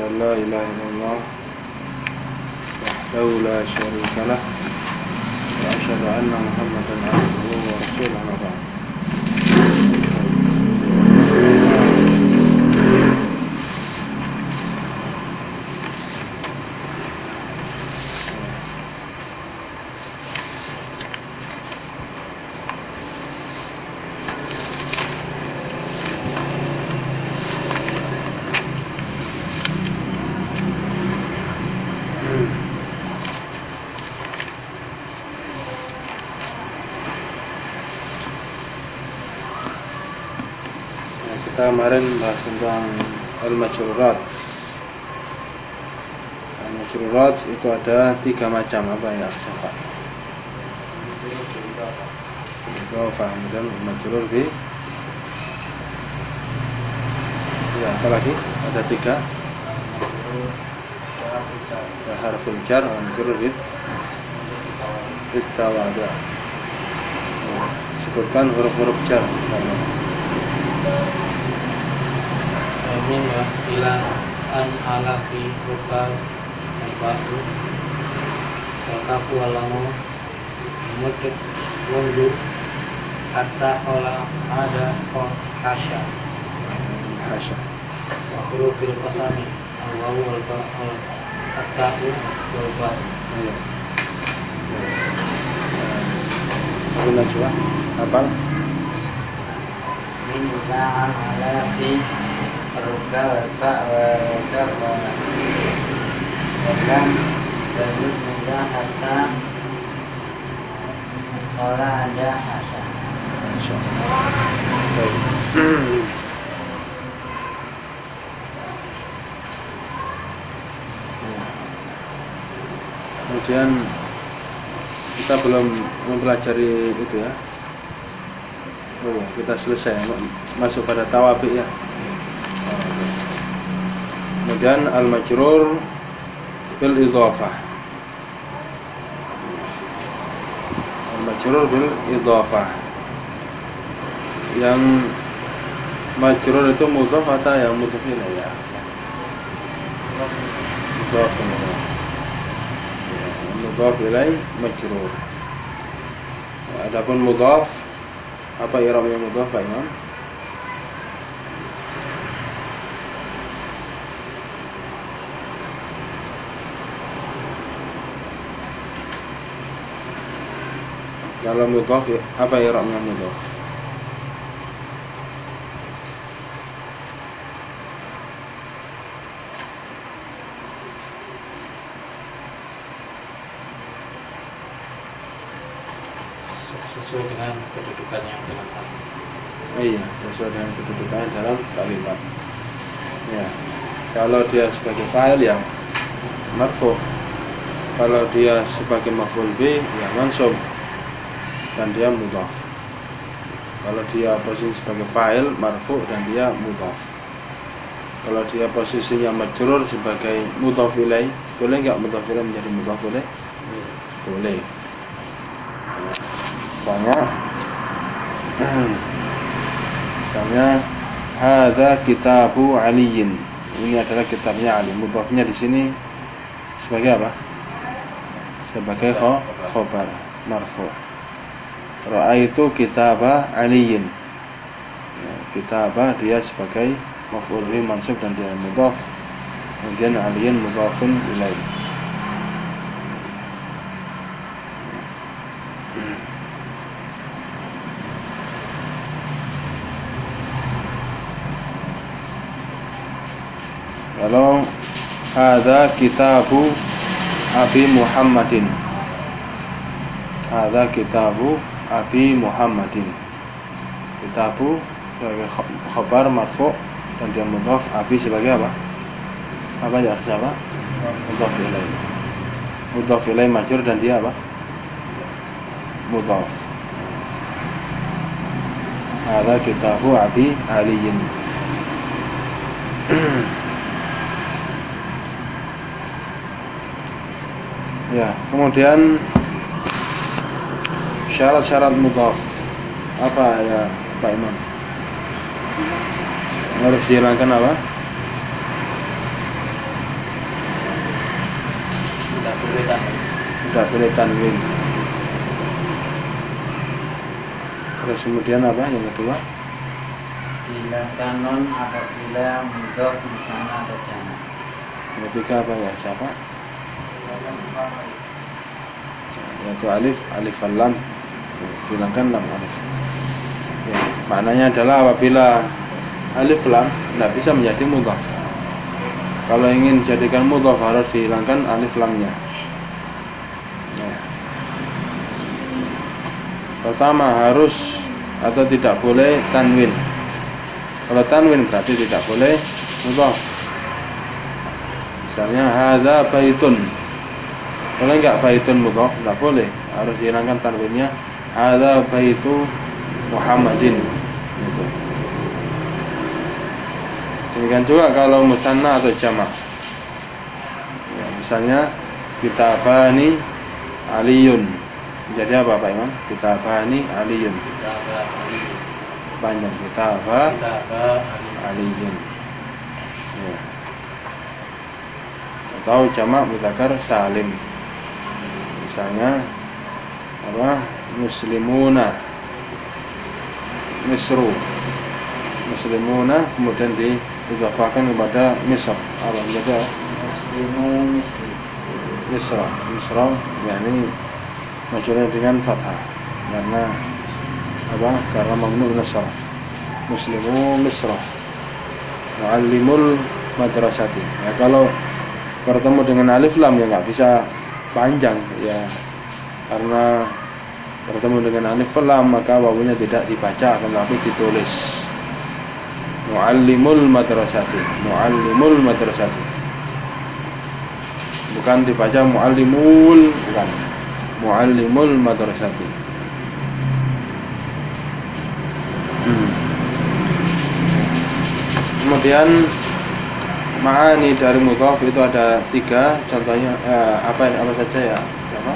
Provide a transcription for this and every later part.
أن لا إله إلا الله وحده لا شريك له وأشهد أن محمدا عبده ورسوله أما بعد. Kita kemarin bahas tentang al-majrurat. Al-majrurat itu ada 3 macam, apa ya? Siapa? Idhofah, kemudian al-majrur bi. Ya, apa lagi? Ada 3. Harful jar, al-majrur bi tawadu. Sebutkan huruf-huruf jar. Min wa ila an ala fi rukal bahu wakafu alamu muduk mundu hatta ola ada hasya wa hurufil qasami al-wawu wal-ba'u at-ta'u wal-ba'u. Apa najwa? Apa? Min ila an ala fi rukal bahu dan terus mudah hatta ola ada hasya. Kemudian kita belum mempelajari itu ya. Oh, kita selesai masuk pada tawabi ya. Kemudian al-majrur bil idhofah. Al-majrur bil idhofah. Yang majrur itu mudhaf atau yang mudhaf ilaih ya? Mudhaf ilaih. Mudhaf ilaih majrur. Adapun mudhaf, apa i'rabnya mudhaf, Pak Imam? Kalau mudhaf, apa i'rabnya mudhaf? Sesuai dengan kedudukannya dalam kalimat. Iya, sesuai dengan kedudukannya dalam kalimat. Ya, kalau dia sebagai fa'il ya marfu, kalau dia sebagai maf'ul bih ya mansub dan dia mudhaf. Kalau dia posisi sebagai fa'il marfu dan dia mudhaf. Kalau dia posisinya majrur sebagai mudhaf ilaih, boleh enggak mudhaf ilaih menjadi mudhaf boleh? Boleh. Misalnya hadza kitabu Aliyin. Ini adalah kitabnya Ali. Mudhafnya di sini sebagai apa? Sebagai khabar marfu'. Ra'aitu kitaba Aliyin. Ya, kitaba dia sebagai maf'ul bih mansub dan dia mudhaf. Kemudian Aliyin mudhafun ilaih. Kalau hadza kitabu Abi Muhammadin. Hadza kitabu Abi Muhammadin. Kitabu sebagai khabar marfu' dan dia mudhaf, Abi sebagai apa? Apa ya siapa? Mudhaf ilaih. Mudhaf ilaih majrur dan dia apa? Mudhaf. Hadza kitabu Abi Aliyin. Ya, kemudian syarat-syarat mudhaf apa ya Pak Imam? Harus dihilangkan apa? Tidak boleh tanwin. Terus kemudian apa yang kedua? Bila kanon apabila mudhof di sana atau jamak. Yang ketiga apa ya? Siapa? Yaitu alif lam. Hilangkan lam alif. Ya, maknanya adalah apabila alif lam tidak bisa menjadi mudhof. Kalau ingin jadikan mudhof harus dihilangkan alif lamnya. Ya. Pertama harus atau tidak boleh tanwin. Kalau tanwin berarti tidak boleh mudhof. Misalnya hadza baitun. Boleh enggak baitun mudhof? Tidak boleh. Harus dihilangkan tanwinnya. Hadza baitu Muhammadin. Gitu. Demikian juga kalau musanna atau jamak. Ya, misalnya kitabani aliyun. Jadi apa Pak Imam? Kitabani aliyun. Panjang kitabah aliyun. Ya. Atau jamak mudzakkar salim. Misalnya apa? Muslimuna. Misru. Muslimuna kemudian diidhafahkan kepada Misr. Apa menjadi Muslimun Misra, yakni majrur dengan fathah. Karena apa? Karena mamnu min as-sarf. Muslimu Misra. Muallimul madrasati. Ya, kalau bertemu dengan alif lam ya enggak bisa panjang ya. Karena bertemu dengan alif lam maka wawunya tidak dibaca tetapi ditulis. Muallimul madrasati. Bukan dibaca muallimul, bukan. Muallimul madrasati. Kemudian ma'ani dari mudhaf itu ada 3. Contohnya apa saja ya? Apa?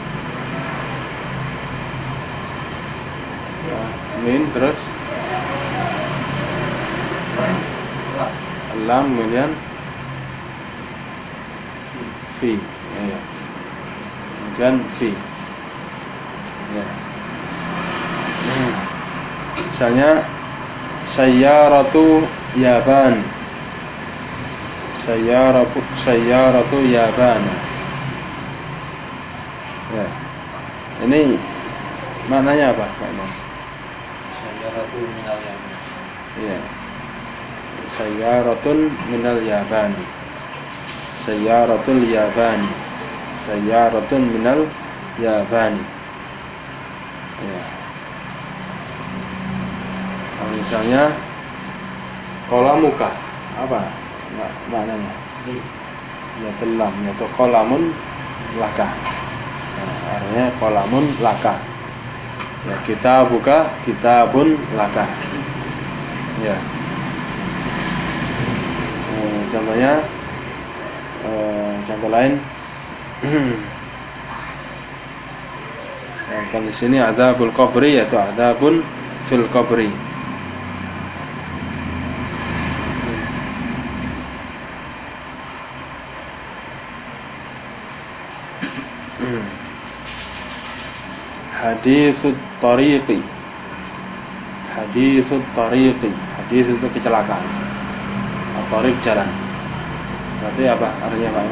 Min terus lam kemudian fi ya. Kemudian fi ya. Misalnya sayyaratu yaban. Sayyaratu yaban. Ya. Ini maknanya apa Pak Imam? Sayyaratun minal yaman. Iya. Sayyaratun minal yabani. Sayyaratul yabani. Sayyaratun minal yabani. Ya. Nah, misalnya qalamuka apa maknanya? Ya telam atau qalamun laka. Nah, artinya qalamun laka. Ya, kita buka kitabun laka. Ya. Contohnya contoh lain. Kan di sini adzabul qabri yaitu adzabun fil qabri. Haditsut tariqi. Hadits itu kecelakaan. Tariq jalan. Berarti apa artinya Pak?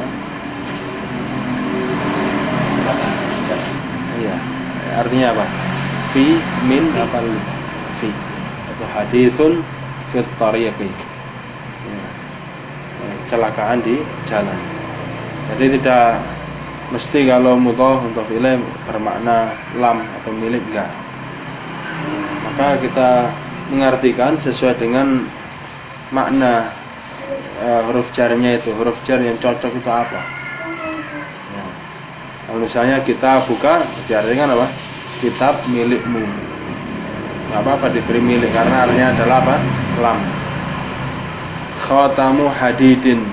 Iya. Artinya apa? Fi min apa li? Fi. Itu haditsun fi tariqi. Ya. Kecelakaan di jalan. Jadi tidak mesti kalau mudhaf untuk fi'il bermakna lam atau milik, enggak. Maka kita mengartikan sesuai dengan makna huruf jarnya itu. Huruf jar yang cocok itu apa? Ya. Kalau misalnya kita buka diartikan apa? Kitab milikmu. Enggak apa-apa diberi milik karena artinya adalah apa? Lam. Khatamu hadidin.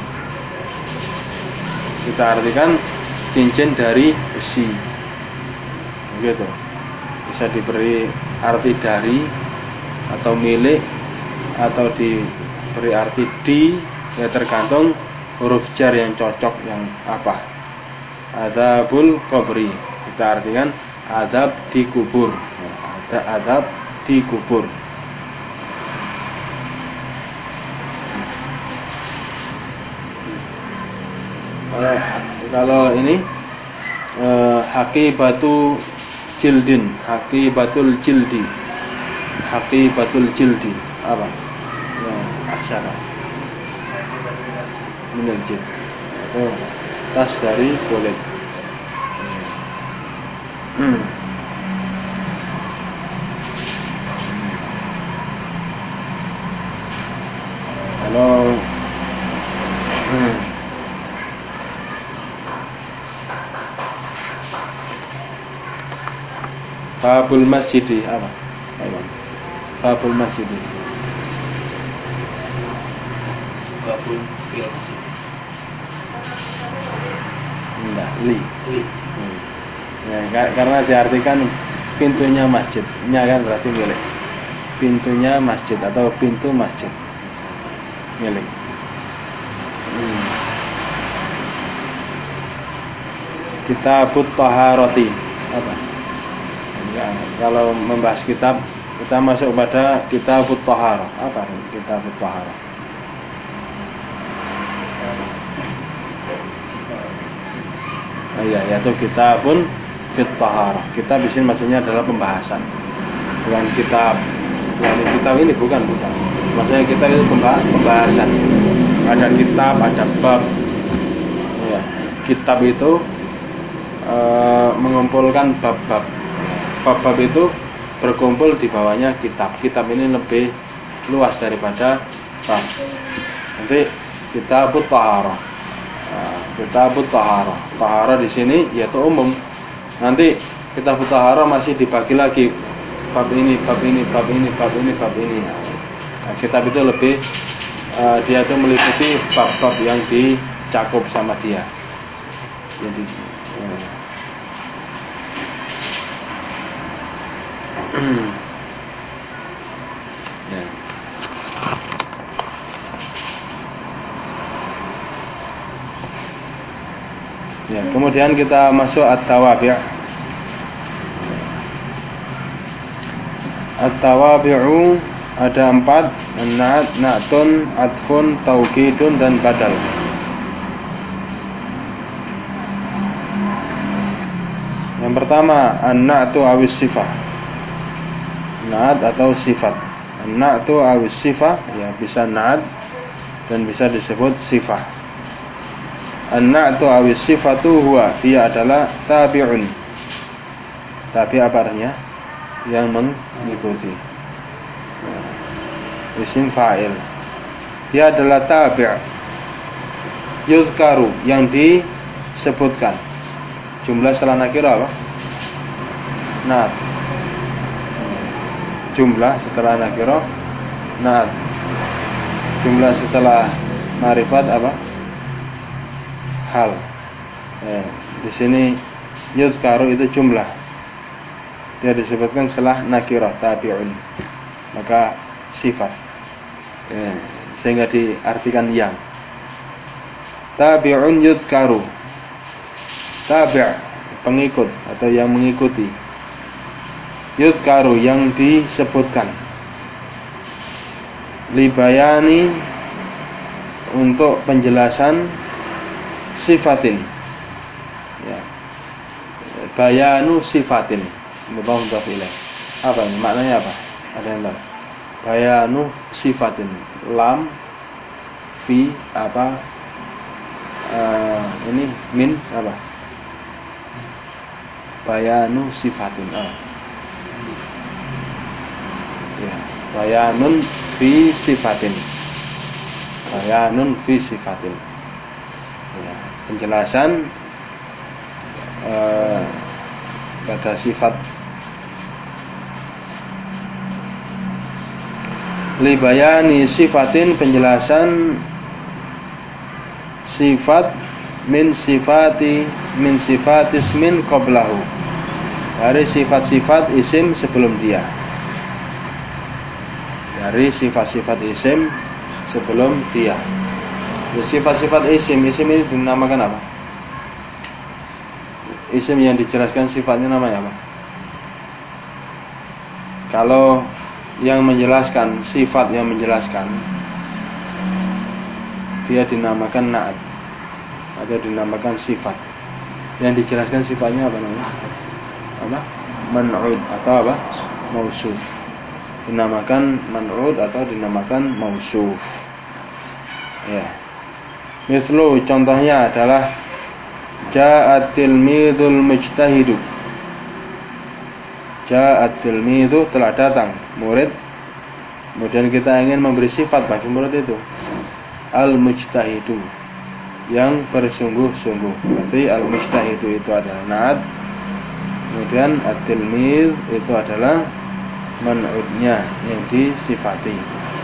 Kita artikan cincin dari besi. Begitu. Bisa diberi arti dari atau milik atau diberi arti di, ya tergantung huruf jar yang cocok yang apa. adzabul qabri. Kita artikan azab di kubur. Ada azab di kubur. Kalau ini haqibatu jildin, haqibatul jildi, haqibatul jildi apa? Aksara minal jild. Tas dari kulit. Kalau babul masjidi apa? Babul masjidi. Babul fil. Enggak, li. Ya, karena diartikan pintunya masjidnya kan berarti milik. Pintunya masjid atau pintu masjid milik. Kitabut Taharati apa? Ya, kalau membahas kitab kita masuk pada Kitabut Taharah. Apa Kitabut Taharah? Ya, yaitu kitabun fit taharah. Kitab di sini maksudnya adalah pembahasan. Bukan kitab. Kitab ini bukan. Maksudnya kitab itu pembahasan. Ada kitab, ada bab. Ya, kitab itu mengumpulkan bab-bab. Bab-bab itu berkumpul di bawahnya kitab. Kitab ini lebih luas daripada bab. Nanti Kitabut Taharah. Kitabut Taharah. Taharah di sini yaitu umum. Nanti Kitabut Taharah masih dibagi lagi bab ini, bab ini, bab ini, bab ini, bab ini. Nah, kitab itu lebih dia itu meliputi bab-bab yang dicakup sama dia. Jadi ya, kemudian kita masuk at-tawabi'. At-tawabi'u ada 4, an-na'at, na'tun, atfun, taukidun dan badal. Yang pertama an-na'tu awis sifah. Na'at atau sifat. An-na'tu awis sifah ya bisa na'at dan bisa disebut sifah. An-na'tu awis sifatu huwa, dia adalah tabi'un. Tabi' apa artinya? Yang mengikuti. Isim fa'il. Dia adalah tabi'. Yuzkaru, yang disebutkan. Jumlah setelah nakirah apa? Na'at. Jumlah setelah nakirah na'at. Jumlah setelah ma'rifat apa? Hal. Di sini yuzkaru itu jumlah. Dia disebutkan setelah nakirah tabi'un. Maka sifat. Sehingga diartikan yang. Tabi'un yuzkaru. Tabi' pengikut atau yang mengikuti. Yuzkaru yang disebutkan. Libayani untuk penjelasan sifatin. Ya. Bayanu sifatin. Mudhaf ilaih. Apa ini? Maknanya apa? Ada yang tahu? Bayanu sifatin. Lam fi apa? Ini min apa? Bayanu sifatin. Ya, bayanun fi sifatin. Bayanun fi sifatin. Ya, penjelasan pada sifat. Li bayani sifatin, penjelasan sifat min sifatis min qablahu, dari sifat-sifat isim sebelum dia. Dari sifat-sifat isim sebelum dia. Sifat-sifat isim ini dinamakan apa? isim yang dijelaskan sifatnya namanya apa? Kalau yang menjelaskan, sifat yang menjelaskan, dia dinamakan na'at atau dinamakan sifat. Yang dijelaskan sifatnya apa namanya? Apa? Man'ud atau apa? Mausuf. Dinamakan man'ud atau dinamakan mausuf. Ya. Mislu contohnya adalah ja'at tilmidul mujtahidu. Ja'at tilmidu, telah datang murid. Kemudian kita ingin memberi sifat bagi murid itu. Al-mujtahidu, yang bersungguh-sungguh. Berarti al-mujtahidu itu adalah na'at. Kemudian at-tilmid itu adalah man'udnya yang disifati.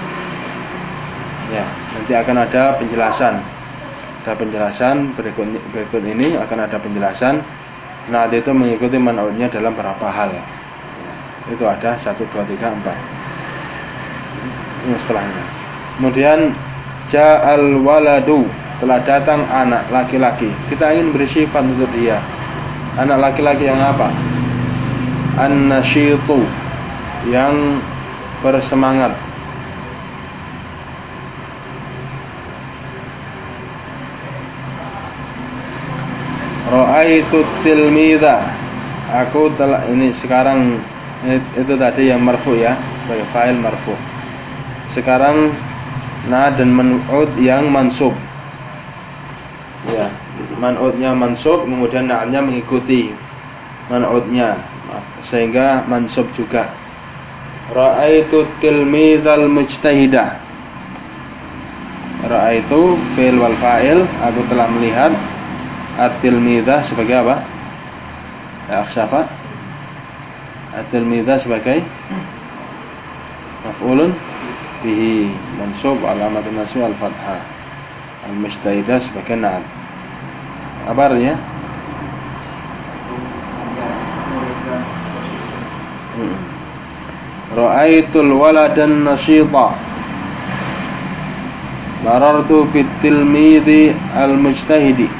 Ya, nanti akan ada penjelasan. Ada penjelasan berikut ini akan ada penjelasan. Na'at itu mengikuti man'udnya dalam berapa hal. Ya, itu ada 1, 2, 3, 4. Ini setelahnya. Kemudian ja'al waladu, telah datang anak laki-laki. Kita ingin beri sifat untuk dia. Anak laki-laki yang apa? An-nasyitu, yang bersemangat. Ra'aitu tilmidha, aku telah, ini sekarang itu tadi yang marfu ya, sebagai fa'il marfu. Sekarang na dan man'ud yang mansub. Ya, man'udnya mansub, kemudian na'nya mengikuti man'udnya, sehingga mansub juga. Ra'aitu tilmidhal mujtahidah. Ra'aitu fi'il wal fa'il, aku telah melihat. At-tilmidhah sebagai apa? Akshafa. At-tilmidhah sebagai maf'ulun bihi mansub, alamatun nasb al-fathah. Al-mujtahidah sebagai na'at. Apa artinya? Ra'aitul waladan nasyita. Marartu bit tilmidhi al-mujtahidi.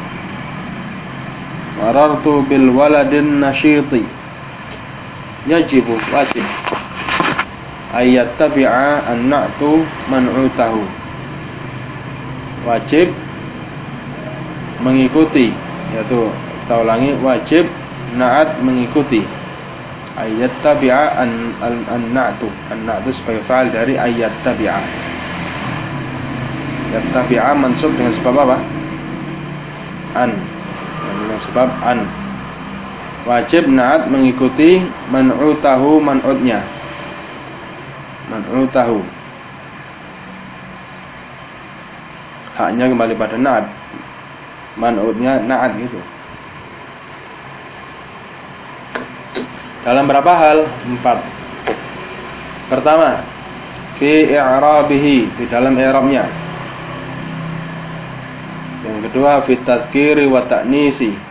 Marartu bil waladin nasyiti. Yajibu, wajib, ayat tabi'a an-na'tu man'utahu. Wajib mengikuti, yaitu kita ulangi, wajib na'at mengikuti. Ayat tabi'a an-na'tu. An-na'tu sebagai fa'il dari ayat tabi'a. Ayat tabi'a mansub dengan sebab apa? An. Dengan sebab an. Wajib na'at mengikuti man'utahu, man'udnya. Man'utahu. Haknya kembali pada na'at. Man'udnya na'at gitu. Dalam berapa hal? 4. Pertama, fi i'rabihi, di dalam i'rabnya. Yang kedua, fi tadhkiri wa ta'nisi.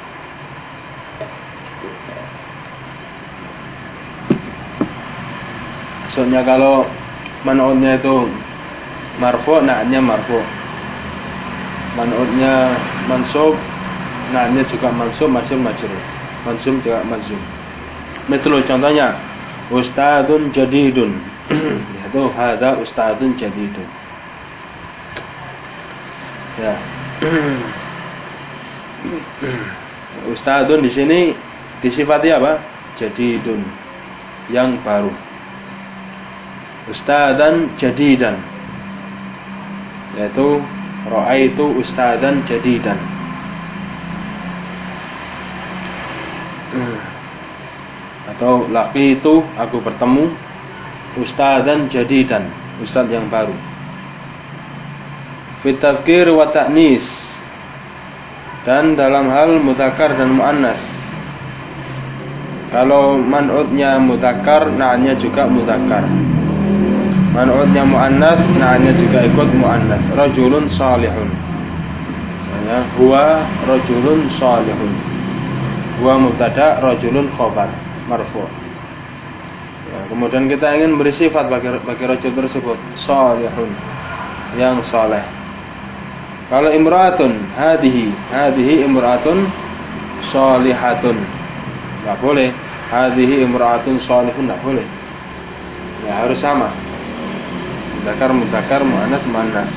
Maksudnya kalau man'udnya itu marfu', na'atnya marfu'. Man'udnya mansub, na'atnya juga mansub, majrur. Mansub juga majrur. Misal contohnya, ustadzun jadidun. Yaitu hadza ustadzun jadidun. Ya. Ustadzun di sini disifati apa? Jadidun, yang baru. Ustadzan jadidan, yaitu ra'aitu ustadzan jadidan. Atau laqitu, aku bertemu ustadzan jadidan, ustadz yang baru. Fi tadhkir wa ta'nis, dan dalam hal mudzakkar dan muannas. Kalau man'udnya mudzakkar, na'nya juga mudzakkar. Man'udnya muannas, na'nya juga ikut muannas. Rajulun salihun. Ya, huwa rajulun salihun. Huwa mubtada, rajulun khabar, marfu'. Ya, kemudian kita ingin beri sifat bagi rajul tersebut, salihun, yang saleh. Kalau imra'atun, hadhihi imra'atun shalihatun. Enggak boleh. Hadhihi imra'atun shalihun, enggak boleh. Ya harus sama. Mudzakar mudzakar, muannats muannats.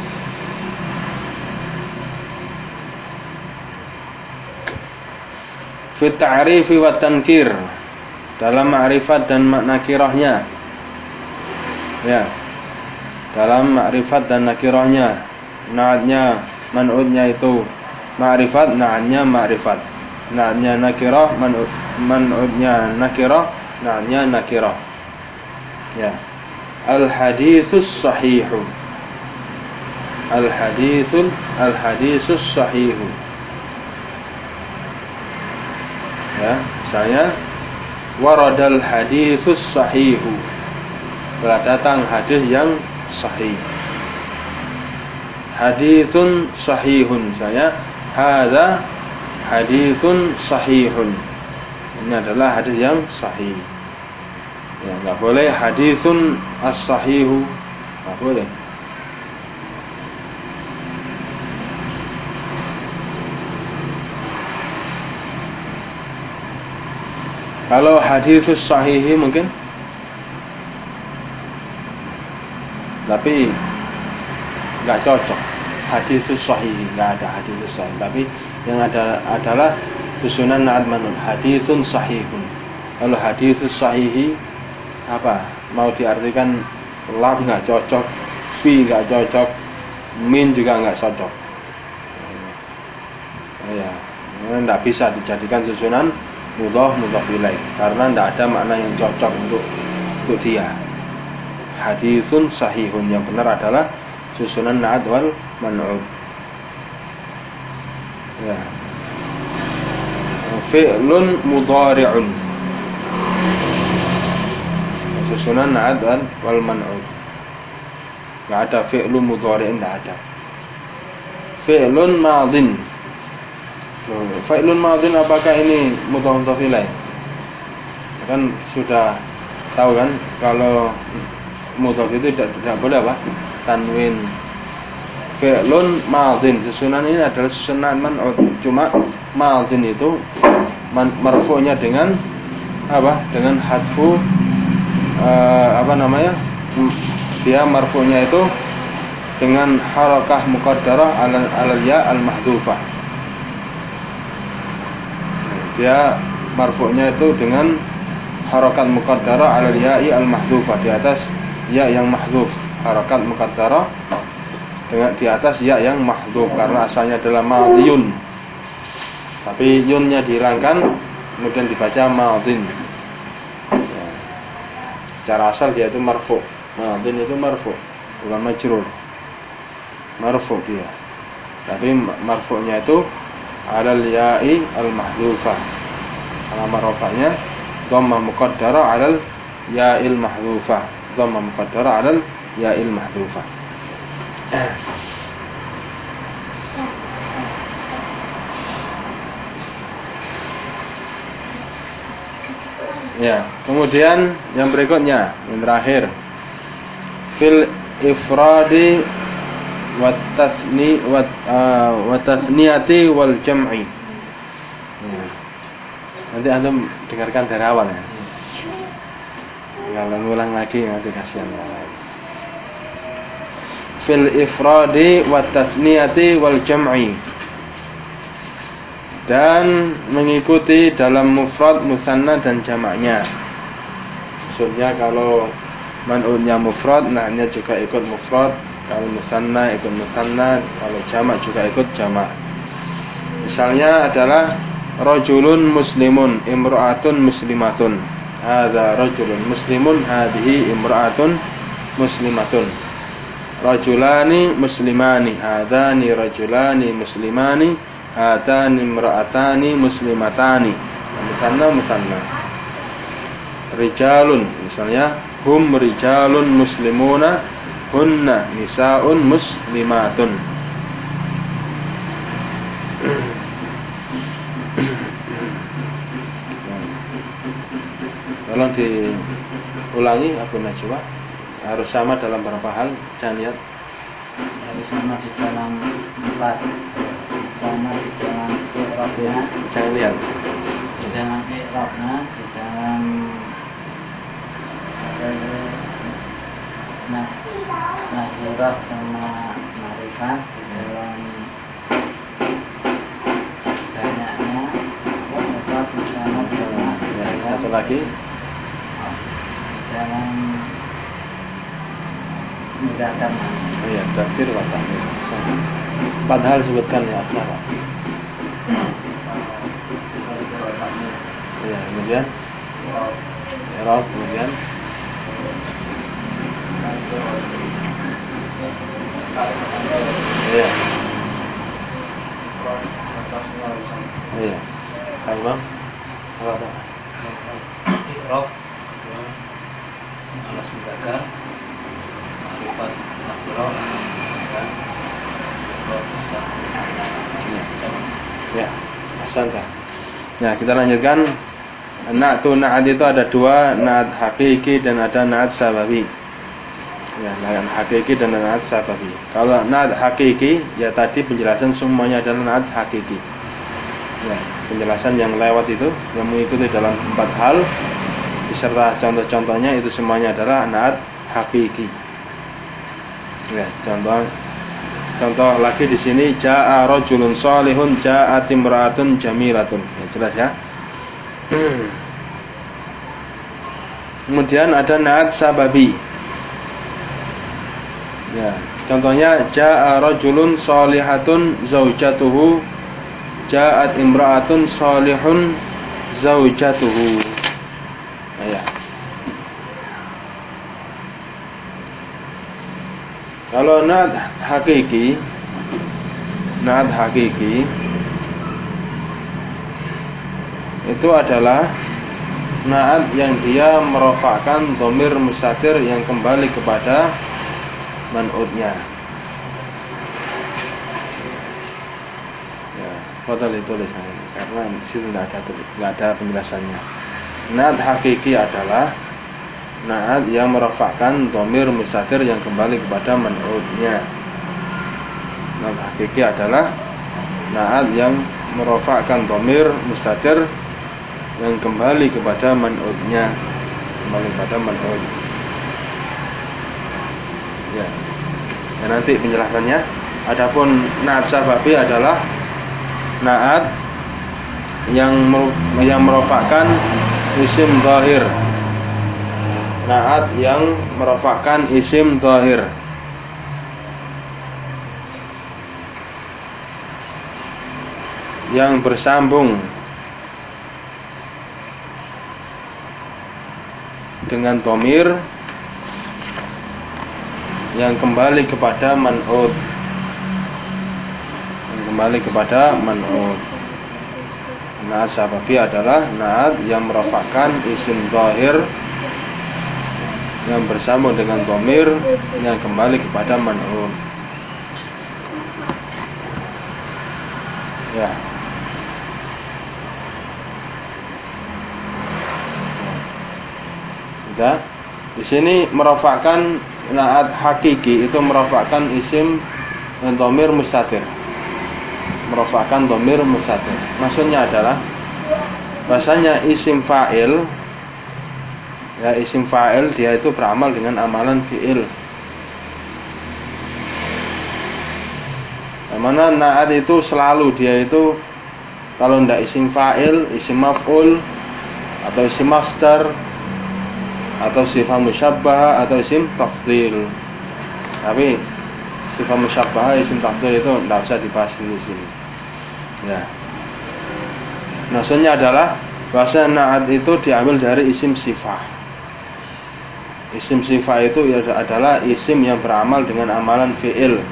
Fi ta'rifi wa tankir. Dalam ma'rifat dan nakirahnya. Ya. Dalam ma'rifat dan nakirahnya. Na'atnya, man'udnya itu ma'rifat, na'atnya ma'rifat. Na'atnya nakirah, man'udnya nakirah, na'atnya nakirah. Ya. Al-haditsus sahihu. Al-haditsus sahihu. Ya, misalnya waradal haditsus sahihu. Telah datang hadis yang sahih. Haditsun sahihun, saya hadza haditsun sahihun. Ini adalah hadis yang sahih. Ya, enggak boleh haditsun as-sahihu. Enggak boleh. Kalau haditsus sahihi mungkin, tapi nggak cocok. Haditsus sahihi nggak ada haditsus sahih, tapi yang ada adalah susunan na'at man'ud. Haditsun sahihun. Kalau haditsus sahihi apa? Mau diartikan lam nggak cocok, fi nggak cocok, min juga nggak cocok. Ya, nggak bisa dijadikan susunan mudhaf ilaih karena tidak ada makna yang cocok untuk dia. Haditsun sahihun, yang benar adalah susunan na'at wal man'ud. Ya. Fi'lun mudhari'un, susunan na'at wal man'ud. Enggak ada fi'lun mudhari'in, enggak ada. Fi'lun madhin. Fi'lun madhin, apakah ini mudhaf ilaih? Kan sudah tahu kan kalau mudhaf itu tidak boleh apa? Tanwin. Fi'lun madhin, susunan ini adalah susunan man'ud. Cuma madhin itu marfu'nya dengan apa? Dengan hadfu dia marfu'nya itu dengan harakah muqaddarah ala ya al-mahdhufah. Dia marfu'nya itu dengan harakat muqaddarah ala ya'i al-mahdhufah, di atas ya yang mahdhuf. Harakat muqaddarah dengan di atas ya yang mahdhuf, karena asalnya adalah madhiyun. Tapi yunnya dihilangkan kemudian dibaca madhin. Ya. Secara asal dia itu marfu'. Madhin itu marfu', bukan majrur. Marfu' dia. Tapi marfu'nya itu alal ya'i al-mahdhufah. Alamat rafa'nya dhamma muqaddarah alal ya'il mahdhufah. Dhamma muqaddarah alal ya'il mahdhufah. Ya, kemudian yang berikutnya, yang terakhir, fil ifradi wa tasniyati wal jam'i. Nanti antum dengarkan dari awal ya. Kalau ngulang lagi nanti kasihan. Fil ifradi wa tasniyati wal jam'i, dan mengikuti dalam mufrad, musanna dan jamaknya. Maksudnya kalau man'udnya mufrad, nahnya juga ikut mufrad. Kalau musanna ikut musanna, kalau jamak juga ikut jamak. Misalnya adalah rajulun muslimun, imra'atun muslimatun. Hadza rajulun muslimun, hadhihi imra'atun muslimatun. Rajulani muslimani, hadzani rajulani muslimani, hatani imra'atani muslimatani. Musanna. Rijalun, misalnya hum rijalun muslimuna, hunna nisaun muslimatun. Tolong diulangi Abu Najwa. Harus sama dalam beberapa hal, jangan lihat. Harus sama di dalam mufrad. pertama di dalam i'rabnya, Jangan lihat. di dalam i'rabnya, di dalam nakirah sama ma'rifat, di dalam banyaknya atau di sana sama Ya, satu lagi. dalam mudahkan. Iya, takdir wa ta'mir. Empat hal sebutkan ya, kenapa? Iya, kemudian i'rab, kemudian iya. Iya. Hai Bang. Apa? I'rab alas mudzakkar, ma'rifat nakirah dan Ya, asanta. Ya, kita lanjutkan. Na'at itu ada dua, na'at hakiki dan ada na'at sababi. Ya, na'at hakiki dan na'at sababi. Kalau na'at hakiki, ya tadi penjelasan semuanya adalah na'at hakiki. Ya, penjelasan yang lewat itu yang mengikuti dalam 4 hal beserta contoh-contohnya itu semuanya adalah na'at hakiki. Ya, contoh lagi di sini jaa rajulun shalihun ja'at imra'atun jamilatun. Ya, jelas ya. Kemudian ada na'at sababi. Ya, contohnya jaa rajulun shalihatun zaujatuhu ja'at imra'atun shalihun zaujatuhu. Nah, ya. Kalau na'at hakiki itu adalah na'at yang dia merofakkan dhamir mustatir yang kembali kepada man'utnya. Ya, foto ditulis karena di situ tidak ada penjelasannya. Na'at hakiki adalah na'at yang merofakkan dhamir mustatir yang kembali kepada man'utnya. Na'at hakiki adalah na'at yang merofakkan dhamir mustatir yang kembali kepada man'utnya, kembali kepada man'ut. Ya. Ya, nanti penjelasannya. Adapun na'at sababi adalah na'at yang merofakkan isim zahir. Na'at yang merofakkan isim zahir. Yang bersambung dengan dhamir yang kembali kepada man'ut. Na'at sababi adalah na'at yang merofakkan isim zahir yang bersambung dengan dhamir yang kembali kepada man'ut. Ya. Sudah. Di sini merofakkan na'at hakiki itu merofakkan isim dhamir mustatir. Merofakkan dhamir mustatir. Maksudnya adalah bahasanya isim fa'il. Ya, isim fa'il dia itu beramal dengan amalan fi'il. Mana na'at itu selalu dia itu kalau tidak isim fa'il, isim maf'ul atau isim masdar atau sifat musyabbah atau isim tafdhil. Tapi sifat musyabbah, isim tafdhil itu tidak usah dibahas di sini. Ya. Maksudnya adalah bahasa na'at itu diambil dari isim sifah. Isim sifah itu adalah isim yang beramal dengan amalan fi'il.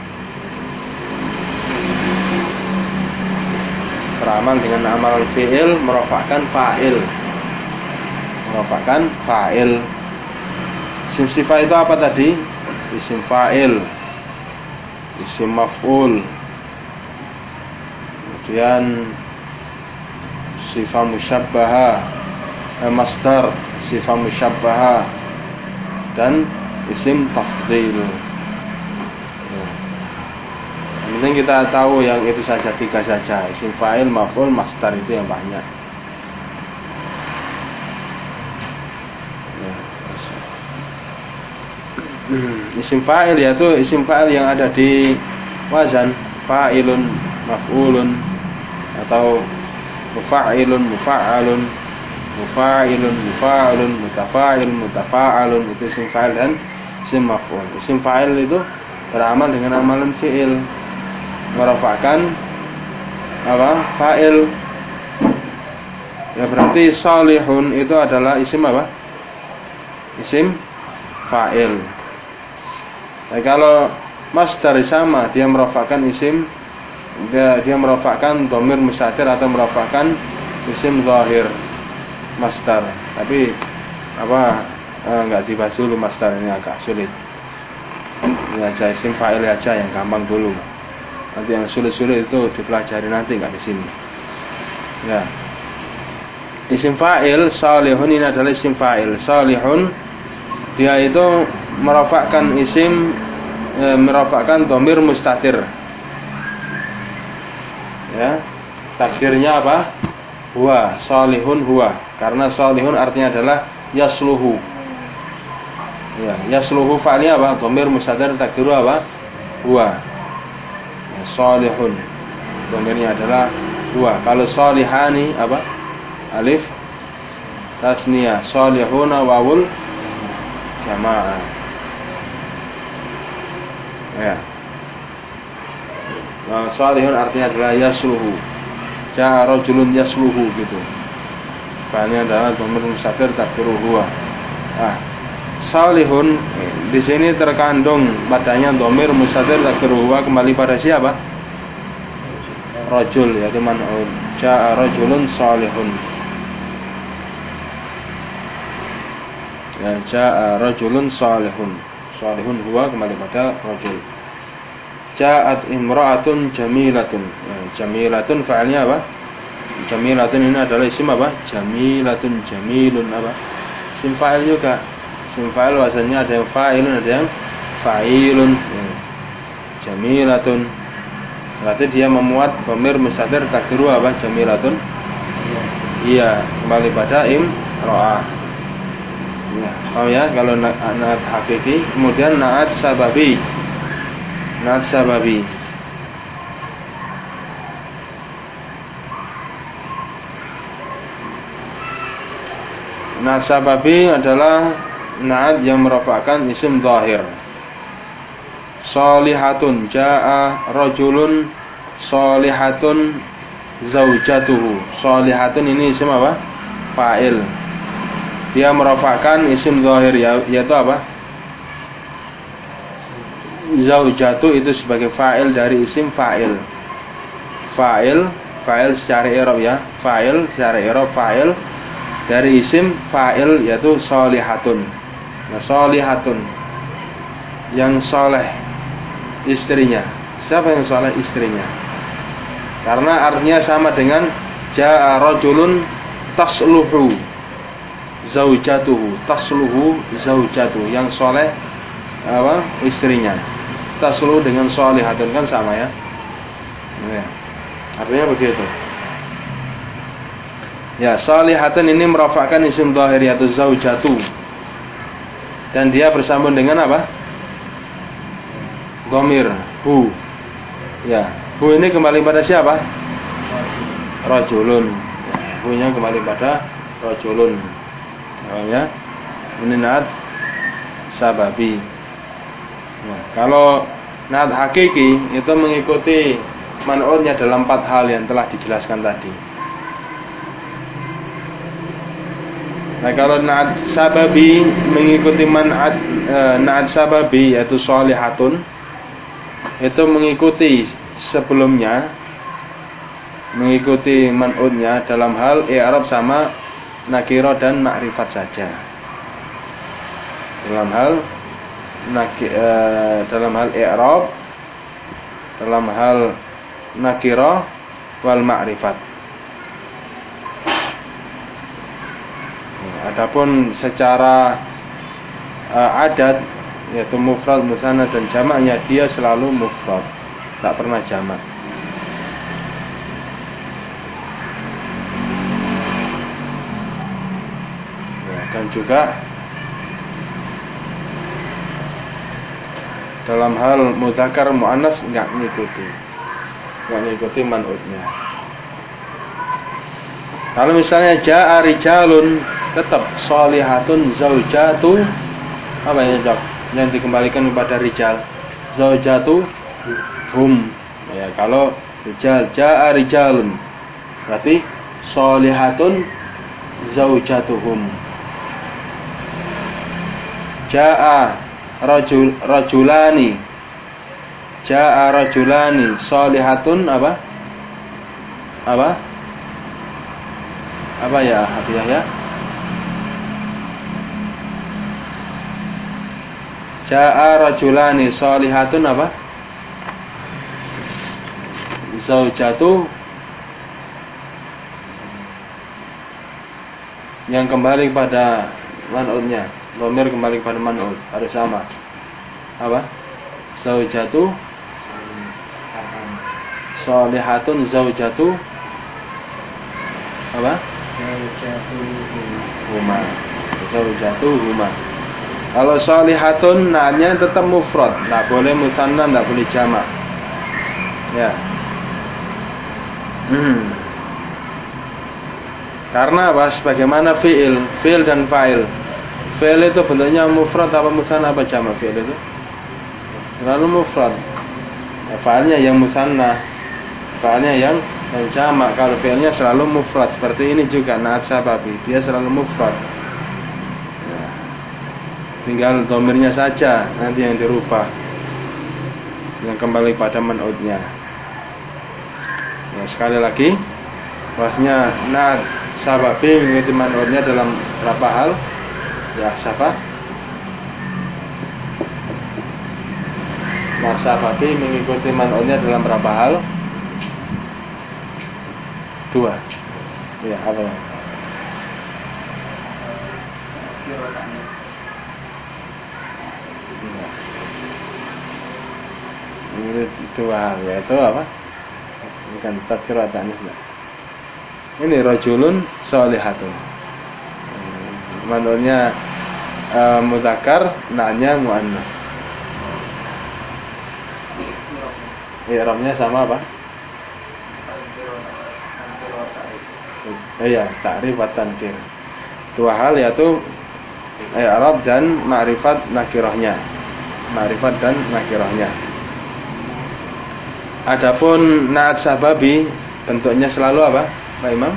Beramal dengan amalan fi'il merofakkan fa'il. Isim sifah itu apa tadi? Isim fa'il, isim maf'ul, kemudian sifat musyabbaha, masdar sifat musyabbaha, dan isim tafdhil. Ini Penting kita tahu yang itu saja, 3 saja. Isim fa'il, maf'ul, masdar itu yang banyak. Isim fa'il yaitu isim fa'il yang ada di wazan fa'ilun, maf'ulun, atau mufa'ilun, mufa'alun, mufa'ilun, mufa'alun, mutafa'il, mutafa'alun. Itu isim fa'il dan isim maf'ul. Isim fa'il itu beramal dengan amalan fi'il, merafa'kan apa? Fa'il. Ya berarti salihun itu adalah isim apa? Isim fa'il. Nah, kalau masdar sama, dia merafa'kan isim, dia merafa'kan dhamir mustatir atau merafa'kan isim zahir masdar. Tapi apa enggak dibahas dulu masdar, ini agak sulit. Ini aja isim fa'il aja yang gampang dulu. Nanti yang sulit-sulit itu dipelajari nanti, enggak di sini. Ya. Isim fa'il salihun ini adalah isim fa'il. Salihun dia itu merafa'kan isim, merafa'kan dhamir mustatir. Ya. Takdirnya apa? Huwa, salihun huwa. Karena salihun artinya adalah yasluhu. Ya, yasluhu fa'ilnya apa? Dhamir mustatir, takdiru apa? Huwa. Ya, salihun. Dhamirnya adalah huwa. Kalau salihani apa? Alif tasniyah, salihuna wawul jamaah. Ya. Nah, salihun artinya adalah yasluhu. Ja'a rajulun yasluhu gitu. Fa'ilnya adalah dhamir mustatir, takdiru huwa. Salihun di sini terkandung padanya dhamir mustatir, takdiru huwa, kembali pada siapa? Rajul, yaitu man'un. Ja'a rajulun salihun. Ya, ja'a rajulun salihun. Salihun huwa, kembali pada rajul. Ja'at imra'atun jamilatun. Ya, jamilatun fa'ilnya apa? Jamilatun ini adalah isim apa? Jamilatun, jamilun apa? Isim fa'il juga. Isim fa'il wazannya ada yang fa'ilun, ada yang fa'ilun. Ya. Jamilatun. Berarti dia memuat dhamir mustatir, takdiru apa? Jamilatun. Iya, kembali pada imra'ah. Ya, oh ya, kalau na'at hakiki, kemudian na'at sababi. Na'at sababi. Na'at sababi adalah na'at yang merafa'kan isim zahir. Salihatun, ja'a rajulun salihatun zaujatuhu. Salihatun ini isim apa? Fa'il. Dia merafa'kan isim zahir, yaitu apa? Zaujatu itu sebagai fa'il dari isim fa'il. Fa'il secara i'rab ya. Fa'il secara i'rab fa'il dari isim fa'il yaitu shalihatun. Nah, shalihatun yang saleh istrinya. Siapa yang saleh? Istrinya. Karena artinya sama dengan ja'a rajulun tasluhu zaujatuhu, tasluhu zaujatuhu, yang soleh apa? Istrinya. Tasluhu dengan solihatun kan sama ya. Ya. Artinya begitu. Ya, solihatun ini merafa'kan isim dhahir yaitu zaujatu. Dan dia bersambung dengan apa? Dhamir hu. Ya, hu ini kembali pada siapa? Rajulun. Ya, hu-nya kembali pada rajulun. Ya, ini na'at sababi. Nah, kalau na'at hakiki itu mengikuti man'unnya dalam 4 hal yang telah dijelaskan tadi. Nah, kalau na'at sababi mengikuti na'at sababi yaitu shalihatun, itu mengikuti sebelumnya, mengikuti man'unnya dalam hal i'rab sama nakirah dan ma'rifat saja. Dalam hal i'rab, dalam hal nakirah wal ma'rifat. Adapun secara adat yaitu mufrad, musanna dan jamaknya dia selalu mufrad. tak pernah jamak. Ya, dan juga dalam hal mudzakkar muannas nggak ngikuti man'utnya. Kalau misalnya ja'a rijalun, tetap sholihatun zaujatu, apa ya Dok? Yang dikembalikan kepada rijal, zaujatu hum. Ya, kalau rijal ja'a rijalun, berarti sholihatun zaujatuhum. Ja'a rajulani, ja'a rajulani sholihatun apa ya hadiah ya? Ja'a rajulani sholihatun apa? Zaujatu, yang kembali pada man'utnya, dhamir kembali pada man'ut harus sama. Apa? Zaujatu sholihatun zaujatu apa? Zaujatuhuma. Kalau sholihatun na'nya tetap mufrad, enggak boleh musanna, enggak boleh jamak. Ya. Karena apa? Sebagaimana fi'il dan fa'il. Fi'il itu bentuknya mufrad apa musanna apa jamak fi'il itu? Selalu mufrad. Ya, fa'ilnya yang musanna, fa'ilnya yang jamak. Kalau fi'ilnya selalu mufrad. Seperti ini juga na'at sababi, dia selalu mufrad. Ya. Tinggal dhamirnya saja nanti yang dirubah, yang kembali pada man'utnya. Ya, sekali lagi bahwasanya na'at sababi mengikuti man'utnya dalam berapa hal? Ya, siapa? Na'at sababi mengikuti man'utnya dalam berapa hal? 2. Ya, apa ya? Ini 2 hal, yaitu apa? Bukan tadkirah ta'nis. Ini rajulun sholihatun. Man'utnya mudzakkar, na'nya muannas. I'rabnya sama apa? Iya, ta'rif wa tankir. 2 hal yaitu i'rab dan ma'rifat nakirahnya. Ma'rifat dan nakirahnya. Adapun na'at sababi bentuknya selalu apa, Pak Imam?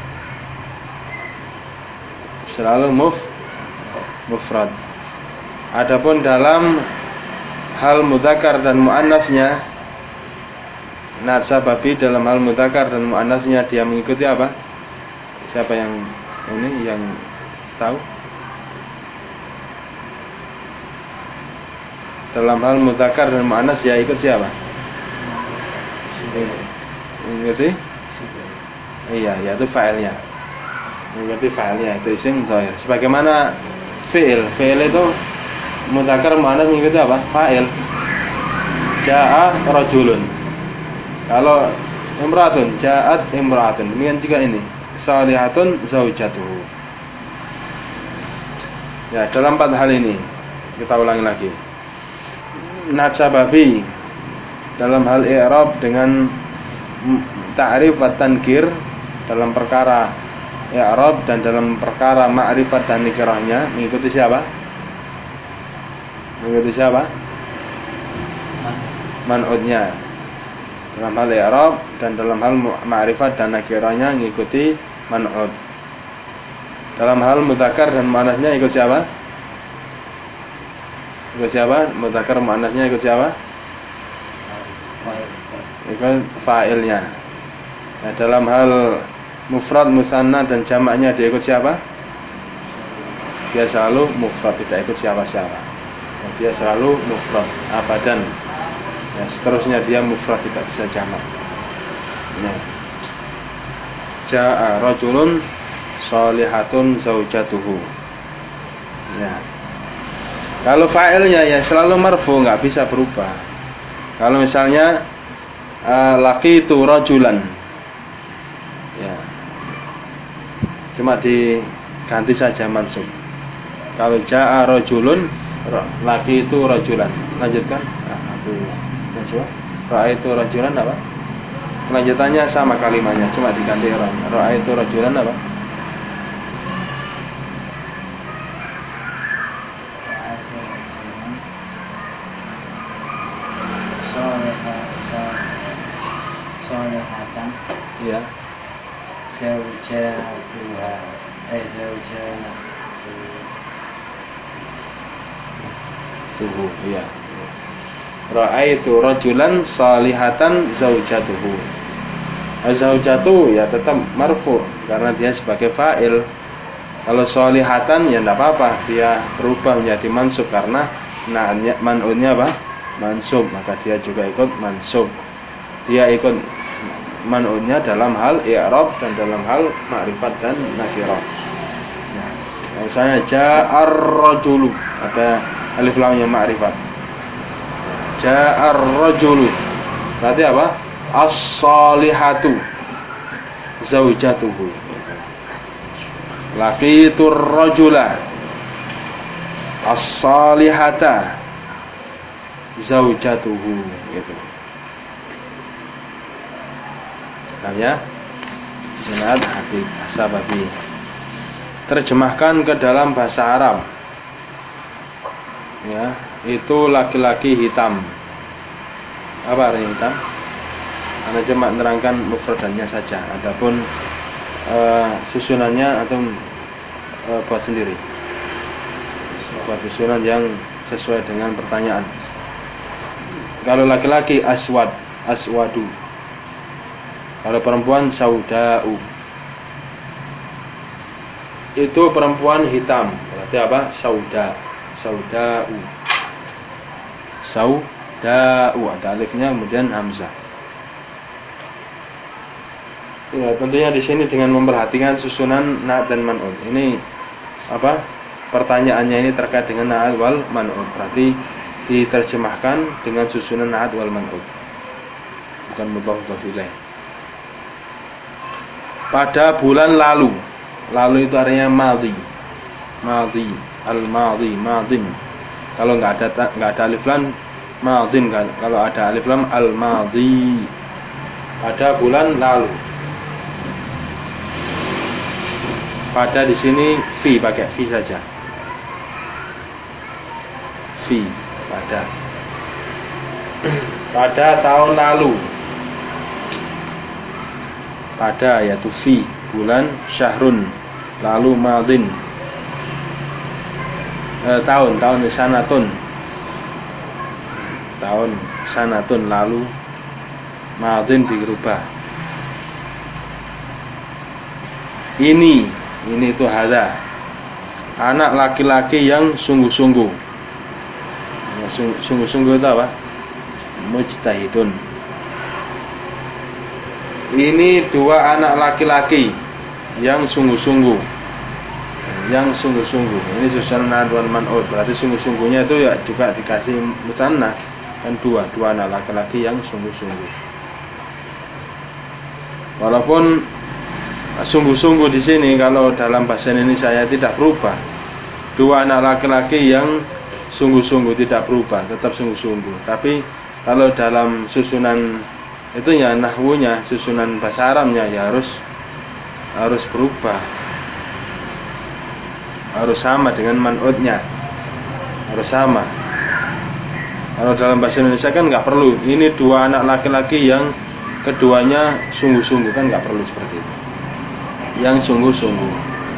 Selalu mufrad. Adapun dalam hal mudzakkar dan muannasnya, na'at sababi dalam hal mudzakkar dan muannasnya dia mengikuti apa? Siapa yang tahu? Dalam hal mudzakkar dan muannas ya ikut siapa? Mengikuti? Iya, yaitu fa'ilnya. Mengikuti fa'ilnya, itu isim dhahir. Sebagaimana fi'il itu mudzakkar muannas mengikuti apa? Fa'il. Ja'a rajulun. Kalau imra'atun, ja'at imra'atun. Demikian juga ini. Sholihatun zaujatuhu. Ya, dalam 4 hal ini kita ulangi lagi. Na'at sababi dalam hal i'rab dengan ta'rif wa tankir dalam perkara i'rab dan dalam perkara ma'rifat dan nikirahnya mengikuti siapa? Mengikuti siapa? Man'utnya. Dalam hal i'rab dan dalam hal ma'rifat dan nakirahnya mengikuti man'ut. Dalam hal mudzakkar dan muannasnya ikut siapa? Ikut siapa? Mudzakkar muannasnya ikut siapa? Ikut fa'ilnya. Nah, dalam hal mufrad, musanna dan jamaknya dia ikut siapa? Dia selalu mufrad, tidak ikut siapa-siapa. Nah, dia selalu mufrad abadan. Ya, seterusnya dia mufrad, tidak bisa jamak. Nah. Ja'a rajulun sholihatun zaujatuhu. Ya. Kalau fa'ilnya ya selalu marfu, nggak bisa berubah. Kalau misalnya laqitu rajulan. Ya. Cuma diganti saja mansub. Kalau jaa rajulun, laqitu rajulan. Lanjutkan. Aku coba. Ra'aitu rajulan apa? Kelanjutannya sama kalimatnya, cuma diganti orang. Ra'aitu rajulan apa? Solehatan. Iya. Zaujatuha. Tuhu, iya. Ra'aitu rajulan salihatan zaujatuhu. Zaujatu ya tetap marfu karena dia sebagai fa'il. Kalau salihatan ya tidak apa-apa, dia berubah menjadi mansub karena man'unnya apa? Mansub, maka dia juga ikut mansub. Dia ikut man'unnya dalam hal i'rab dan dalam hal ma'rifat dan nakirah. Nah, misalnya ja'ar rajulu, ada alif lamnya ma'rifat. Ja'ar rajulu, berarti apa? As-salihatu zaujatuhu. Laqitur rajula as-salihata zaujatuhu, gitu. Namanya sanad hadits sababi. Terjemahkan ke dalam bahasa Arab. Ya, itu laki-laki hitam. Apa artinya hitam? Anda cuma menerangkan mufradannya saja. Adapun susunannya atau buat sendiri. Buat susunan yang sesuai dengan pertanyaan. Kalau laki-laki aswadu. Kalau perempuan sauda'u. Itu perempuan hitam. Berarti apa? Sauda'u. Sauda'u, ada alifnya kemudian hamzah. Ya, tentunya di sini dengan memperhatikan susunan na'at dan man'ud. Ini apa? Pertanyaannya ini terkait dengan na'at wal man'ud. Berarti diterjemahkan dengan susunan na'at wal man'ud. Bukan mudhaf ilaih. Pada bulan lalu. Lalu itu artinya madhi. Madhi, al-madhi, madhin. Kalau enggak ada alif lam, madhin kan. Kalau ada alif lam, al-madhi. Pada bulan lalu. Pada di sini fi, pakai fi saja. Fi, pada. Pada tahun lalu. Pada yaitu fi, bulan syahrun, lalu madin. Tahun sanatun. Tahun sanatun lalu, madin dirubah. Ini itu hada. Anak laki-laki yang sungguh-sungguh. Sungguh-sungguh itu apa? Mujtahidun. Ini dua anak laki-laki yang sungguh-sungguh. Yang sungguh-sungguh. Ini susunan na'at wal man'ud. Berarti sungguh-sungguhnya itu ya juga dikasih mutanna. Kan dua anak laki-laki yang sungguh-sungguh. Walaupun sungguh-sungguh di sini kalau dalam bahasa Indonesia saya tidak berubah. Dua anak laki-laki yang sungguh-sungguh tidak berubah, tetap sungguh-sungguh. Tapi kalau dalam susunan itu ya nahwunya, susunan bahasa Arabnya ya harus berubah. Harus sama dengan man'udnya. Harus sama. Kalau dalam bahasa Indonesia kan nggak perlu. Ini dua anak laki-laki yang keduanya sungguh-sungguh, kan nggak perlu seperti itu. Yang sungguh-sungguh.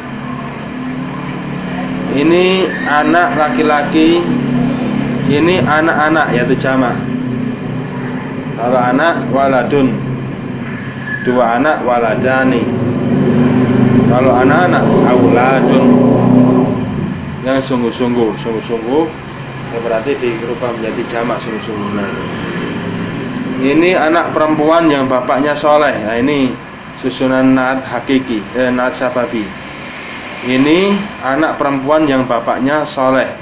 Ini anak laki-laki, ini anak-anak yaitu jamak. Kalau anak waladun, dua anak waladani. Kalau anak-anak auladun, yang sungguh-sungguh, ya berarti dirubah menjadi jamak sungguh-sungguh. Ini anak perempuan yang bapaknya soleh. Nah ini susunan na'at hakiki, na'at sababi. Ini anak perempuan yang bapaknya soleh.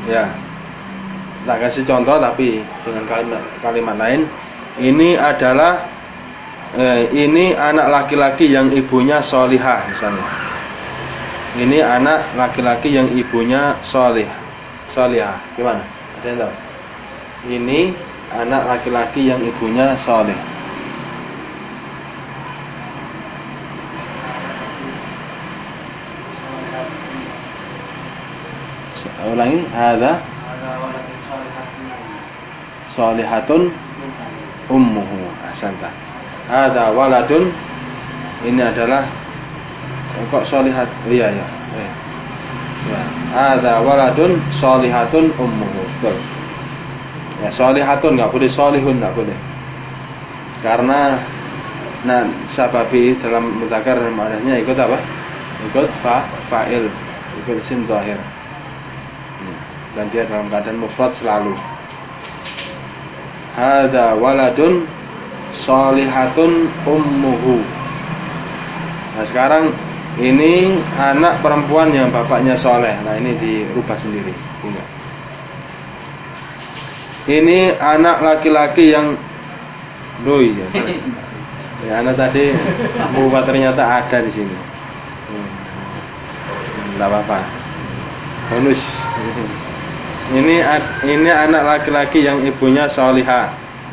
Ya. Tak kasih contoh tapi dengan kalimat lain. Ini adalah ini anak laki-laki yang ibunya sholihah misalnya. Ini anak laki-laki yang ibunya sholihah. Gimana? Ada yang tahu? Ini anak laki-laki yang ibunya sholih. Ulangi, ada sholihatun ummuhu. Ahsanta. Ada waladun, ini adalah kok sholihat? Iya ya. Ya. Ada waladun sholihatun ummuhu. Betul. Ya, sholihatun enggak boleh, sholihun enggak boleh. Karena sababi dalam mudzakkar maknanya ikut apa? Ikut fa'il, ikut isim zahir. Dan dia dalam keadaan mufrad selalu. Hada waladun sholihatun ummuhu. Nah sekarang ini anak perempuan yang bapaknya soleh. Nah ini dirubah sendiri. Ini anak laki-laki yang doi ya. Ya anak tadi bukan ternyata ada di sini. Tidak apa-apa. Bonus. Ini anak laki-laki yang ibunya sholihah.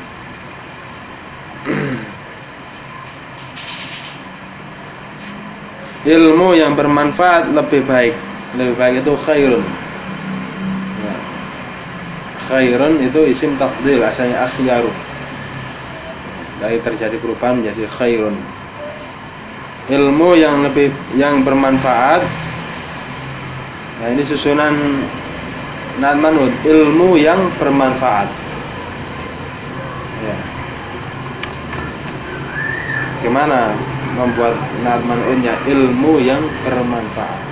Ilmu yang bermanfaat lebih baik. Lebih baik itu khairun. Ya. Khairun itu isim tafdhil, asalnya akhyaru. Dari terjadi perubahan menjadi khairun. Ilmu yang bermanfaat. Nah ini susunan Na'at man'ud, ilmu yang bermanfaat. Ya. Gimana membuat na'at man'udnya ilmu yang bermanfaat?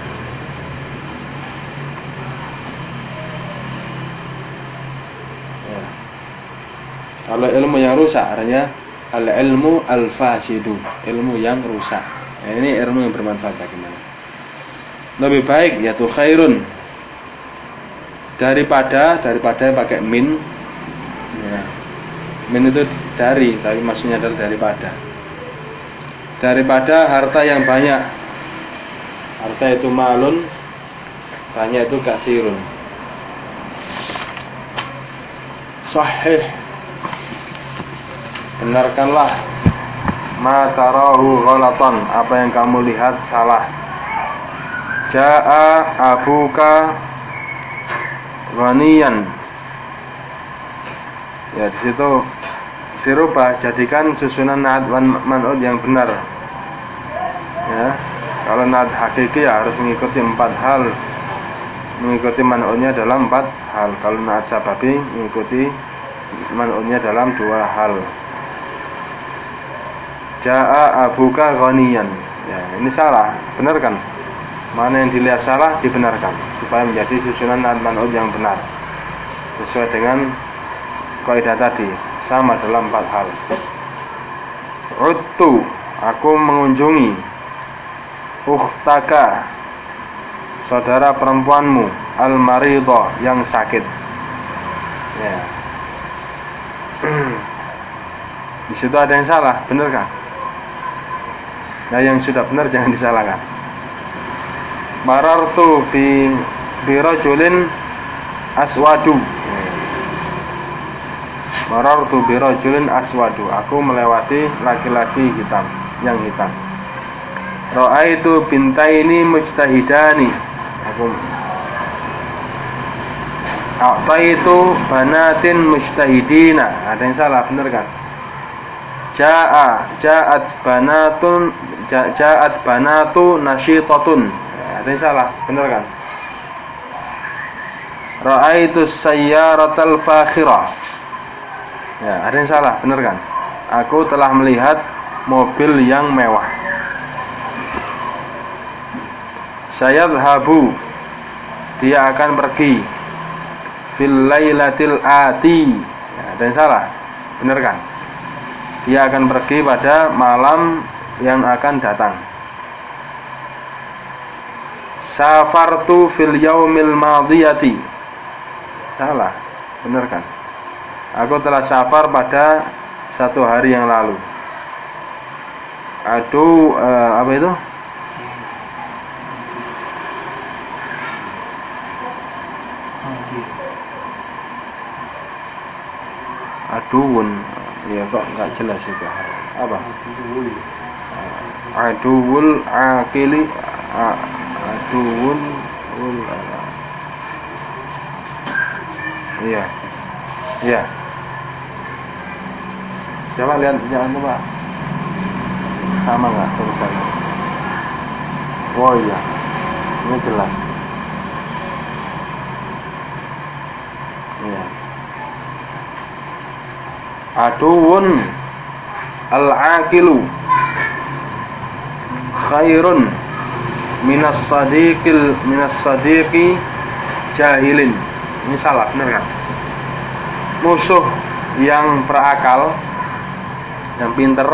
Ya. Kalau ilmu yang rusak artinya al-ilmu al-fasidu, ilmu yang rusak. Ya, ini ilmu yang bermanfaat bagaimana? Lebih baik yaitu khairun. Daripada pakai min ya. Min itu dari, tapi maksudnya adalah daripada harta yang banyak. Harta itu malun, banyak itu katsirun. Sahih, benarkanlah ma tarahu ghalatan, apa yang kamu lihat salah. Ja'a abuka ghaniyan. Ya di situ dirubah, jadikan susunan na'at man'ud yang benar. Ya, kalau na'at hakiki ya harus mengikuti 4 hal. Mengikuti man'udnya dalam 4 hal. Kalau na'at sababi mengikuti man'udnya dalam 2 hal. Ja'a abuka ghaniyan. Ya, ini salah, benar kan? Mana yang dilihat salah dibenarkan supaya menjadi susunan na'at man'ud yang benar sesuai dengan kaidah tadi, sama dalam 4 hal. Udtu, aku mengunjungi ukhtaka, saudara perempuanmu, al-maridah, yang sakit. Ya. Di situ ada yang salah, benar kan? Nah yang sudah benar jangan disalahkan. Marartu bi rajulin aswadu. Marartu bi rajulin aswadu. Aku melewati laki-laki hitam, yang hitam. Ra'aitu bintaini mujtahidani. A'taitu banatin mujtahidina. Ada yang salah, benar kan? Ja'at banatu nasyitatun. Ada yang salah, benar kan? Ra'aitu sayyaratal fakhirah. Ya, ada yang salah, benar kan? Aku telah melihat mobil yang mewah. Sayadhabu, dia akan pergi. Fil lailatil ati. Ya, ada yang salah, benar kan? Dia akan pergi pada malam yang akan datang. Safartu fil yaumil madiyati. Salah, benar kan? Aku telah safar pada 1 hari yang lalu. Adu apa itu? Aduun, ya kok nggak jelas juga. Apa? Aduul akili, aduun ul. Iya, iya. Coba lihat, jangan lupa. Sama nggak tulisannya? Oh iya, ini jelas. Iya. Aduun al-aqilu khairun minas sadiqi jahilin. Ini salah, benar kan? Musuh yang berakal, yang pinter,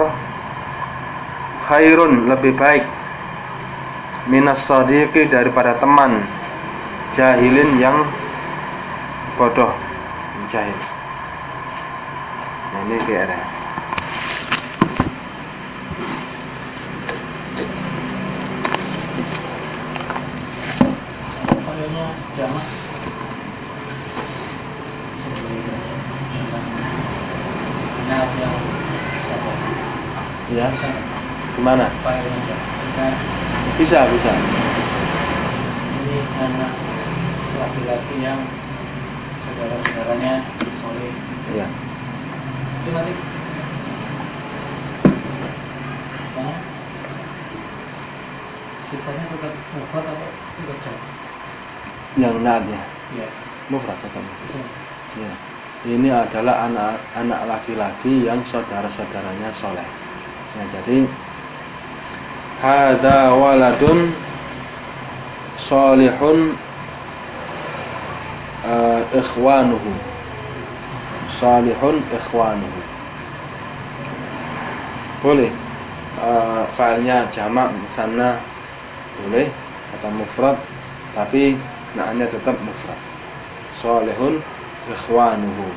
khairun lebih baik, minas sadiqi daripada teman jahilin yang bodoh, jahil. Nah, ini kira. Kayaknya jamak. Ya, gimana? Bisa. Ini anak laki-laki yang saudara-saudaranya soleh. Iya. Itu nanti sifatnya tetap mufrad atau tetap jamak? Yang nadnya Iya. mufrad tetap. Iya. Ini adalah anak laki-laki yang saudara-saudaranya soleh. Nah, jadi hadza waladun salihun ikhwanuhu. Salihun ikhwanuhu. Boleh fa'ilnya jamak sana boleh atau mufrad, tapi naknya tetap mufrad. Salihun ikhwanuhu.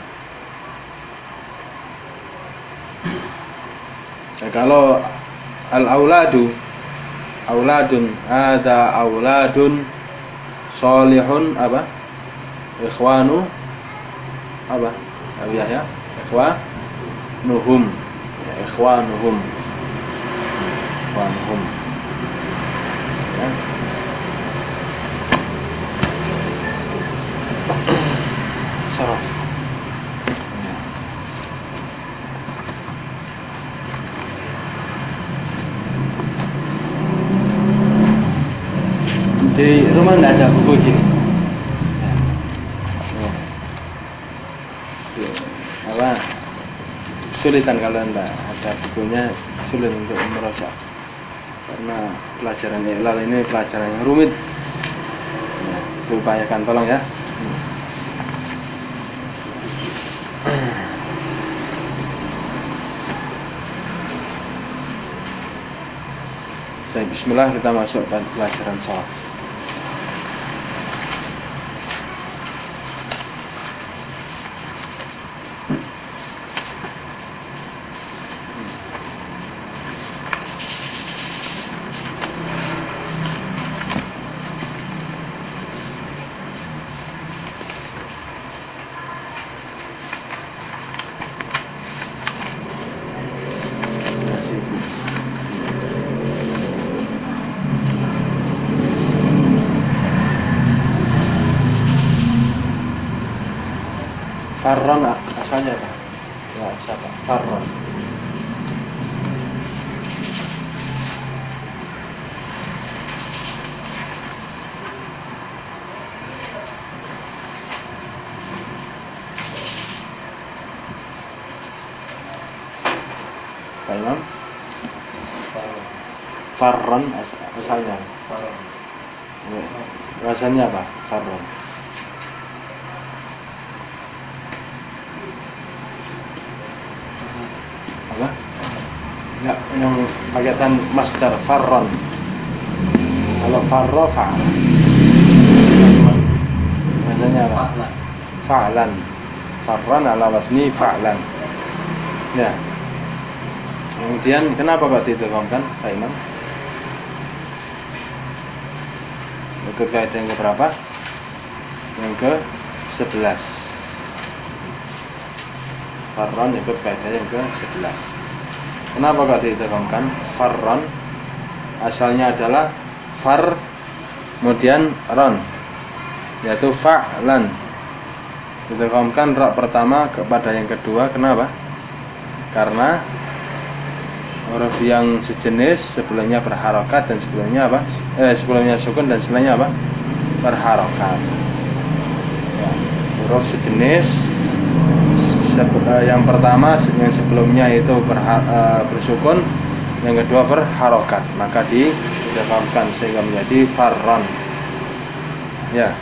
Nah, kalau al-auladun, ada auladun salihun apa? Ikhwanu apa? Ya, ikhwanuhum. Ya, ikhwanuhum. Ya. Saraf. Di rumah tidak ada buku gini. Apa? Kesulitan kalau tidak ada bukunya, sulit untuk merosok. Karena pelajaran Iqlal ini pelajaran yang rumit. Diupayakan, tolong ya. Bismillah, kita masuk ke pelajaran sholat. Farron asalnya apa? Ya, siapa? Farron. Pak Imam? Farron asalnya. Farron. Ya. Rasanya apa? Farron. Apa? Enggak, yang pakaian masdar farron. Kalau farro fa'al. Rasanya apa? fa'lan. Farran ala wasni fa'lan. Ya. Kemudian kenapa kok diidghamkan, Pak Imam? Ikut kaidah yang keberapa? Yang ke-11. Farran ikut kaidah yang ke-11. Kenapa kok diidghamkan? Farran asalnya adalah far kemudian ron, yaitu fa'lan. Diidghamkan ra pertama kepada yang kedua. Kenapa? Karena huruf yang sejenis sebelumnya berharokat dan sebelumnya apa? Sebelumnya sukun dan setelahnya apa? Berharokat. Ya, huruf sejenis yang pertama yang sebelumnya itu bersukun, yang kedua berharokat, maka diidghamkan sehingga menjadi farron. Ya.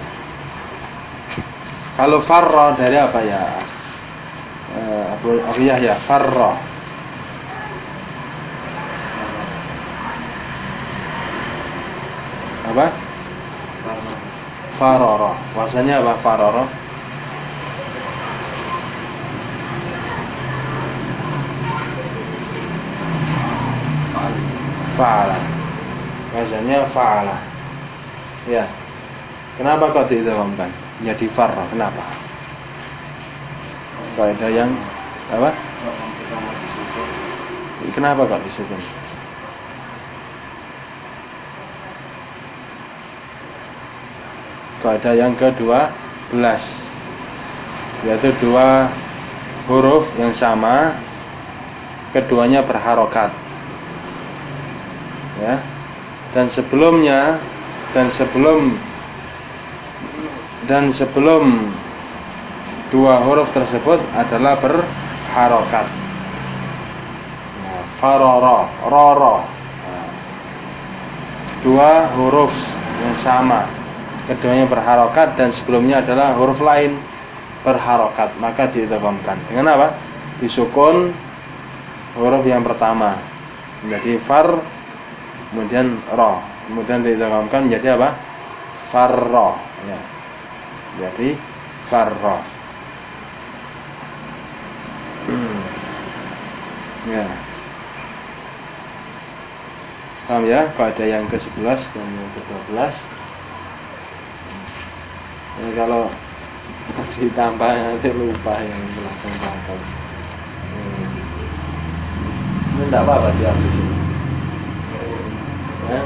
Kalau farro dari apa ya? Abu Yahya, farro. Apa? Faroro. Bahasanya apa faroro? Fa'ala. Bahasanya fa'ala. Ya. Kenapa kok diidghamkan? Jadi farro. Kenapa? Kaidah yang apa? Kenapa kok disukun? Kaidah yang ke-12, yaitu dua huruf yang sama, keduanya berharokat, ya. Dan sebelum dua huruf tersebut adalah berharokat. Nah, faroro, roro. Nah, dua huruf yang sama, keduanya berharokat dan sebelumnya adalah huruf lain berharokat, maka diidghamkan. Dengan apa? Disukun huruf yang pertama menjadi far, kemudian ro, kemudian diidghamkan menjadi apa? Farro. Ya. Jadi farro. Ya. Paham ya? Kaidah yang ke-11 dan yang ke-12. Ya, kalau ditambah nanti lupa yang belakang. Ini tidak apa-apa diambil sini. Ya.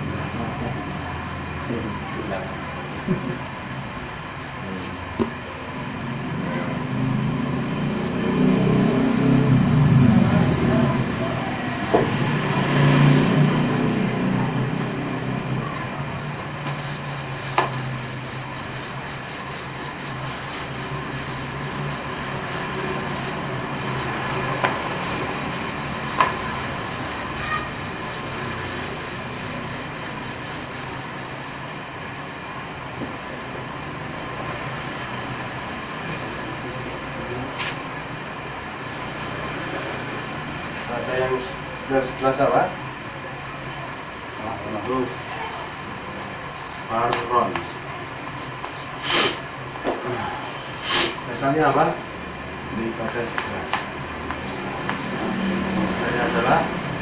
Ada yang sebelah apa? Huruf farron. Misalnya apa? Di pada sebelah. Misalnya adalah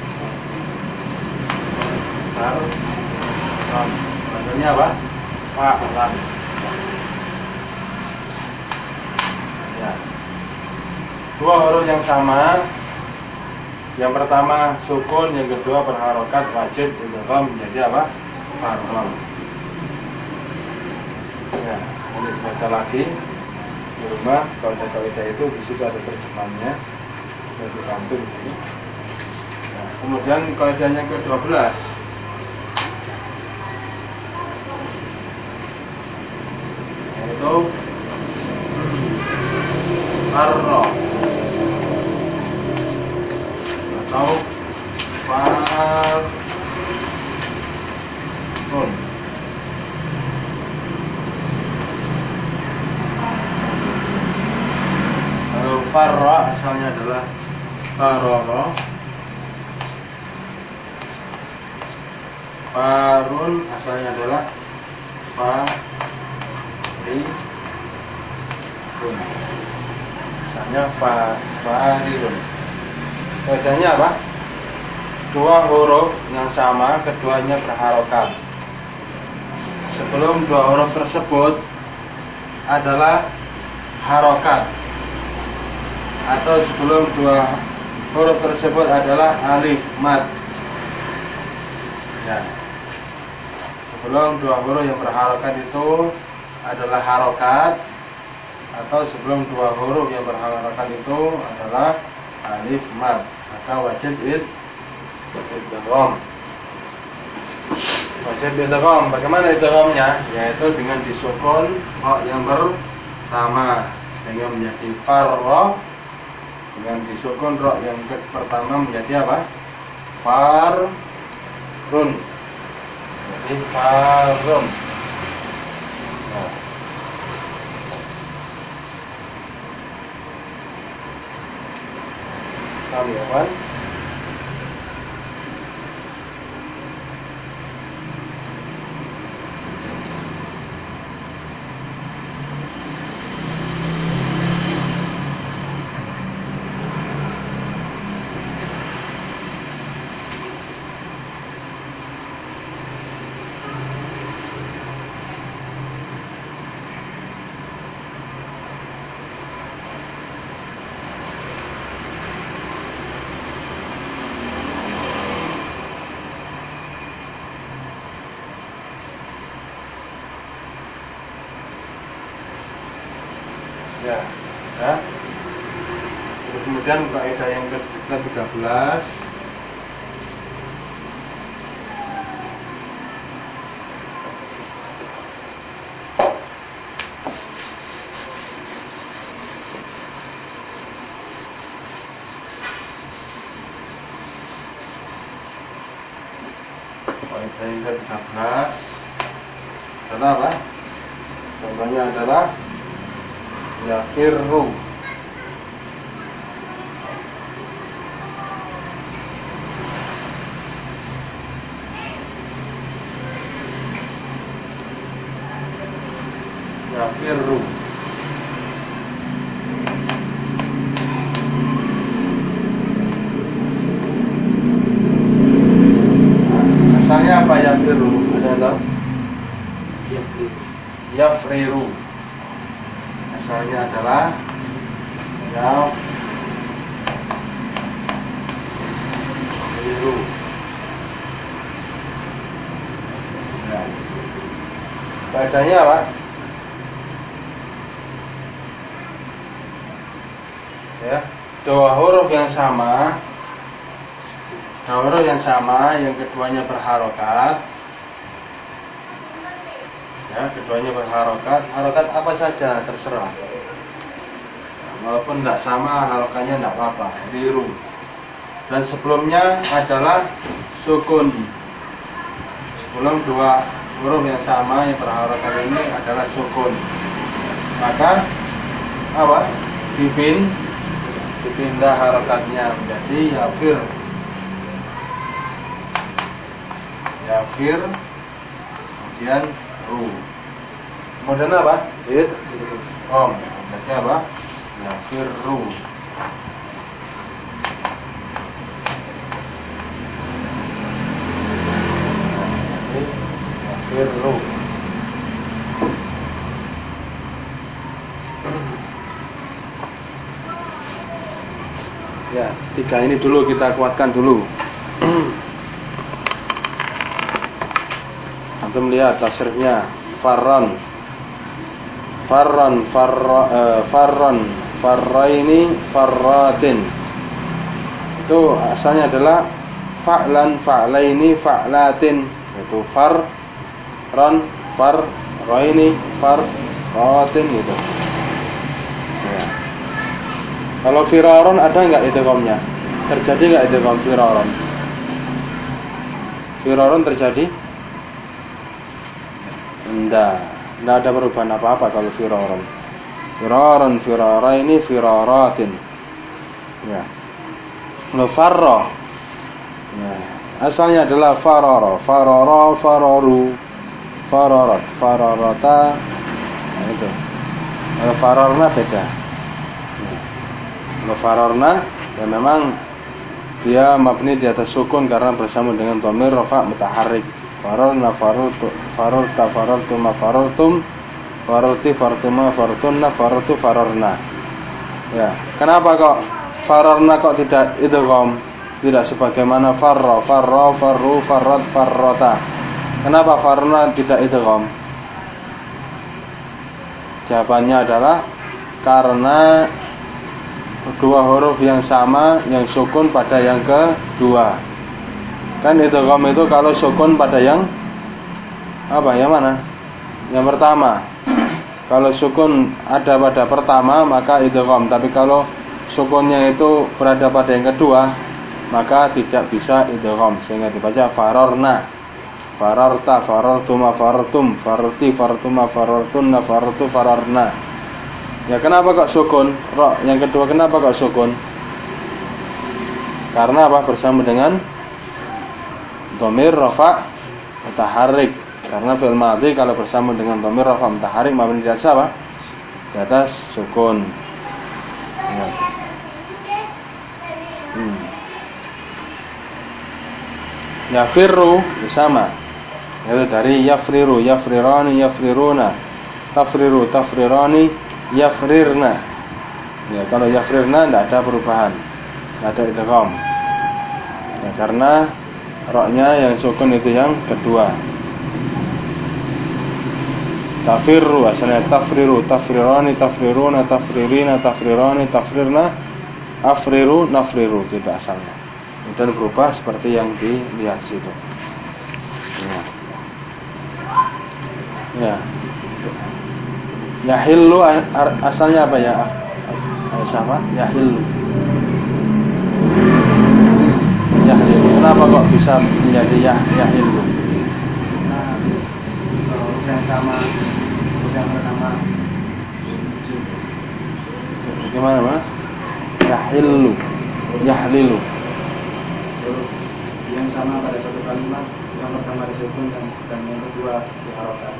farron. Misalnya apa? Fa'lan. Ya. Dua huruf yang sama. Yang pertama sukun, yang kedua berharokat, wajib idgham menjadi apa? Farron. Ya, ini baca lagi di rumah. Kaidah itu di situ ada terjemahannya, sudah dibantu di sini. Nah, kemudian kaidahnya ke-12, yaitu farro atau farron. Kalau farro asalnya adalah faroro, farun asalnya adalah fari, Run. Misalnya farirun. Bedanya apa? Dua huruf yang sama, keduanya berharokat. Sebelum dua huruf tersebut adalah harokat, atau sebelum dua huruf tersebut adalah alif mad. Ya. Sebelum dua huruf yang berharokat itu adalah harokat, atau sebelum dua huruf yang berharokat itu adalah alif mad, maka wajib idgham. Wajib idgham. Bagaimana idghamnya? Yaitu dengan disukun ra yang pertama sehingga menjadi farra. Dengan disukun ra yang pertama menjadi apa? Farrun. Jadi farrun. Nah. Paham ya, kan? Ya, ya. Terus kemudian kaidah yang ke-13. Kaidah yang ke-13 adalah apa? Contohnya adalah yafirru. Yafirru. Asalnya apa yafirru? Adalah yafriru. Asalnya adalah yafriru. Nah, bacanya apa? Ya, dua huruf yang sama, yang keduanya berharokat. Ya, keduanya berharokat. Harokat apa saja terserah. Walaupun tidak sama harokatnya tidak apa-apa. Biru. Dan sebelumnya adalah sukun. Sebelum dua huruf yang sama yang berharokat ini adalah sukun. Maka apa? Dipindah harokatnya menjadi yafir. Yafir. Kemudian kemudian apa? Berarti apa? Yafirru. Yafirru. Ya, tiga ini dulu kita kuatkan dulu. Antum lihat tasrifnya. Farran, farraini, farratin. Itu asalnya adalah fa'lan, fa'laini, fa'latin. Itu farran, farraini, farratin gitu. Ya. Kalau firaron ada enggak idghamnya? Terjadi enggak idgham firaron? Firaron terjadi? Tidak ada perubahan apa-apa kalau firaron. Firaron, firaraini, firaratin. Ya. Kalau farra, ya, asalnya adalah farara, fararu, fararat, fararata. Nah, itu. Kalau farorna beda. Kalau farorna ya memang dia mabni di atas sukun karena bersama dengan dhamir rafa mutaharrik. Farorna farorta farortuma farortum farorti fartuma fartunna farortu farorna. Ya, kenapa kok farorna kok tidak idgham? Tidak sebagaimana farra, farru, farrat, farrota. Kenapa farorna tidak idgham? Jawabannya adalah karena dua huruf yang sama yang sukun pada yang kedua. Kan idgham itu kalau sukun pada yang apa? Yang mana? Yang pertama. Kalau sukun ada pada pertama maka idgham, tapi kalau sukunnya itu berada pada yang kedua maka tidak bisa idgham, sehingga dibaca farorna, farorta, farortuma, farortum, farorti, farortuma, farortunna, farortu, farorna. Ya kenapa kok sukun? Ro yang kedua kenapa kok sukun? Karena apa? Bersama dengan dhamir rafa mutaharrik. Karena fi'il madhi kalau bersama dengan dhamir rafa mutaharrik mabni di atas apa? Di atas sukun. Ya. Yafirru sama. Itu dari yafriru, yafrirani, yafriruna, tafriru, tafrirani, yafrirna. Ya, kalau yafrirna tidak ada perubahan, tidak ada idgham. Ya, karena roknya yang sukun itu yang kedua. Tafirru asalnya tafriru, tafrirani, tafriruna, tafririna, tafrirani, tafrirna, afriru, nafriru gitu asalnya. Dan berubah seperti yang dilihat situ. Ya. Ya. Yahillu asalnya apa ya? Sama yahillu. Yahillu. Kenapa kok bisa menjadi yahillu? Yang sama, yang pertama. Gimana, Mas? Yahillu, yahlilu. Yang sama pada satu kalimat, yang pertama disukun dan yang kedua diharapkan.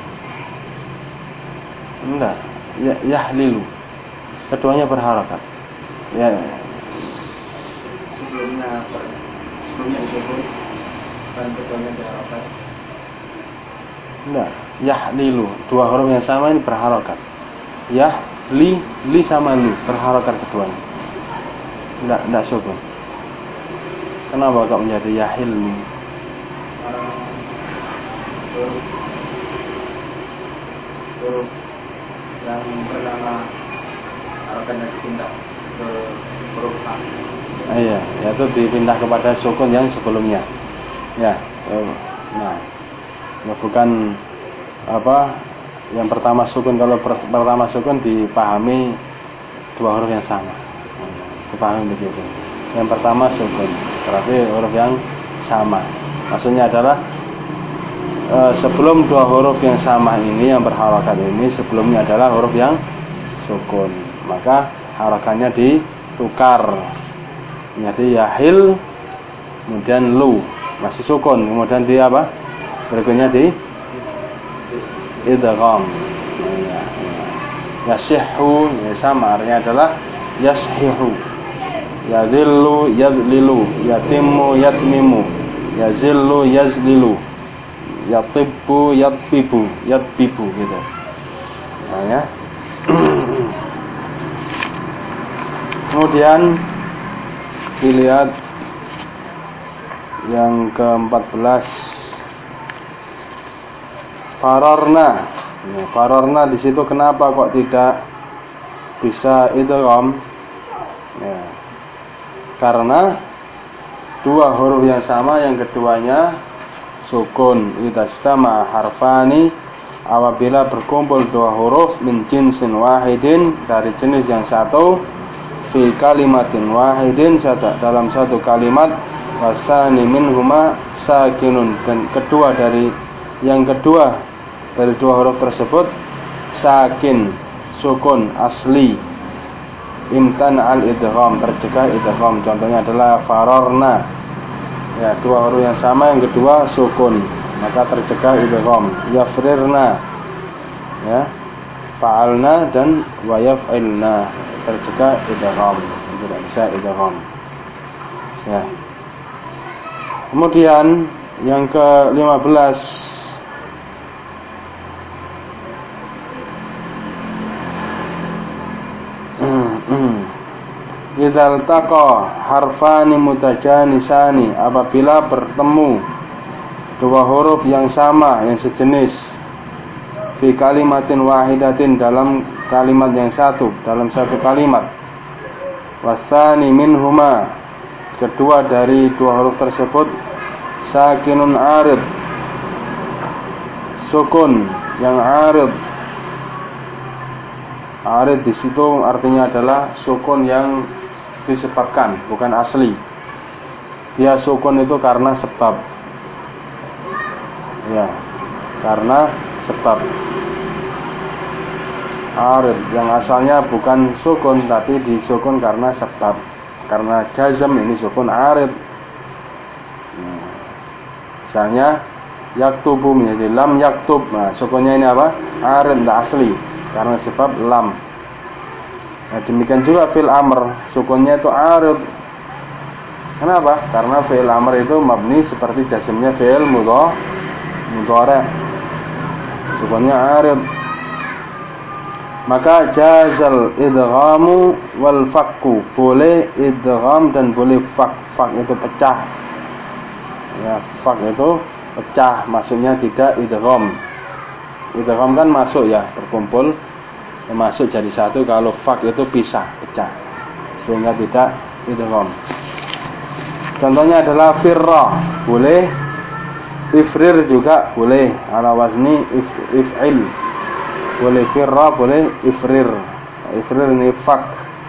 Enggak, yahlilu. Keduanya berharakat. Ya. Sebelumnya disukun dan keduanya diharapkan. Enggak, yahlilu. Dua huruf yang sama ini berharakat. Li sama lu berharakat keduanya. Enggak sukun. Kenapa kok menjadi yahillu? Huruf yang pertama harapkannya dipindah ke huruf A. Iya, yaitu dipindah kepada sukun yang sebelumnya. Ya, nah. Ya, bukan apa yang pertama sukun. Kalau pertama sukun dipahami dua huruf yang sama, dipahami begitu. Yang pertama sukun berarti huruf yang sama. Maksudnya adalah sebelum dua huruf yang sama ini yang berharakat ini sebelumnya adalah huruf yang sukun, maka harakannya ditukar menjadi yahil, kemudian lu masih sukun, kemudian di apa? Berikutnya di idgham. Yasihhu ya sama artinya adalah yashihu. Yadhillu yadlilu, yatimmu yatmimu, yazillu yazlilu, yatibbu yatbibu, yatbibu gitu. Nah, ya. Kemudian dilihat yang ke-14. Farorna. Ya, farorna di situ kenapa kok tidak bisa idgham? Ya. Karena dua huruf yang sama yang keduanya sukun. Idastama harfani, apabila berkumpul dua huruf min jinsin wahidin, dari jenis yang satu, fi kalimatin wahidin, dalam satu kalimat, wasani minhuma sakinun, dan kedua dari dua huruf tersebut sakin, sukun asli, imtan al idgham, tercegah idgham. Contohnya adalah farorna. Ya, dua huruf yang sama yang kedua sukun, maka tercegah idgham. Yafrirna. Ya. fa'alna dan wa yaf'ilna tercegah idgham, tidak bisa idgham. Ya. Kemudian yang ke-15 Idzal taqa harfani mutajanisani, apabila bertemu dua huruf yang sama, yang sejenis, fi kalimatin wahidatin, dalam kalimat yang satu, dalam satu kalimat, wasani minhuma, kedua dari dua huruf tersebut, sakinun arid, sukun yang arid. Arid di situ artinya adalah sukun yang disebabkan, bukan asli. Dia sukun itu karena sebab. Ya, karena sebab. Arid yang asalnya bukan sukun, tapi disukun karena sebab. Karena jazm, ini sukun arid. Misalnya yaktubu menjadi lam yaktub. Nah, sukunnya ini apa? Arid, tidak asli, karena sebab lam. Nah, demikian juga fi'il amr, sukunnya itu arid. Kenapa? Karena fi'il amr itu mabni seperti jazmnya fi'il mudhari', sukunnya arid. Maka jazal idghamu wal fakku, boleh idgham dan boleh fak. Fak itu pecah. Ya, fak itu pecah, maksudnya tidak idgham. Idgham kan masuk ya, berkumpul, masuk jadi satu. Kalau fak itu pisah, pecah, sehingga tidak idgham. Contohnya adalah firra, boleh. Ifrir juga boleh, ala wazni if'il. Boleh firra, boleh ifrir. Ifrir ini fak,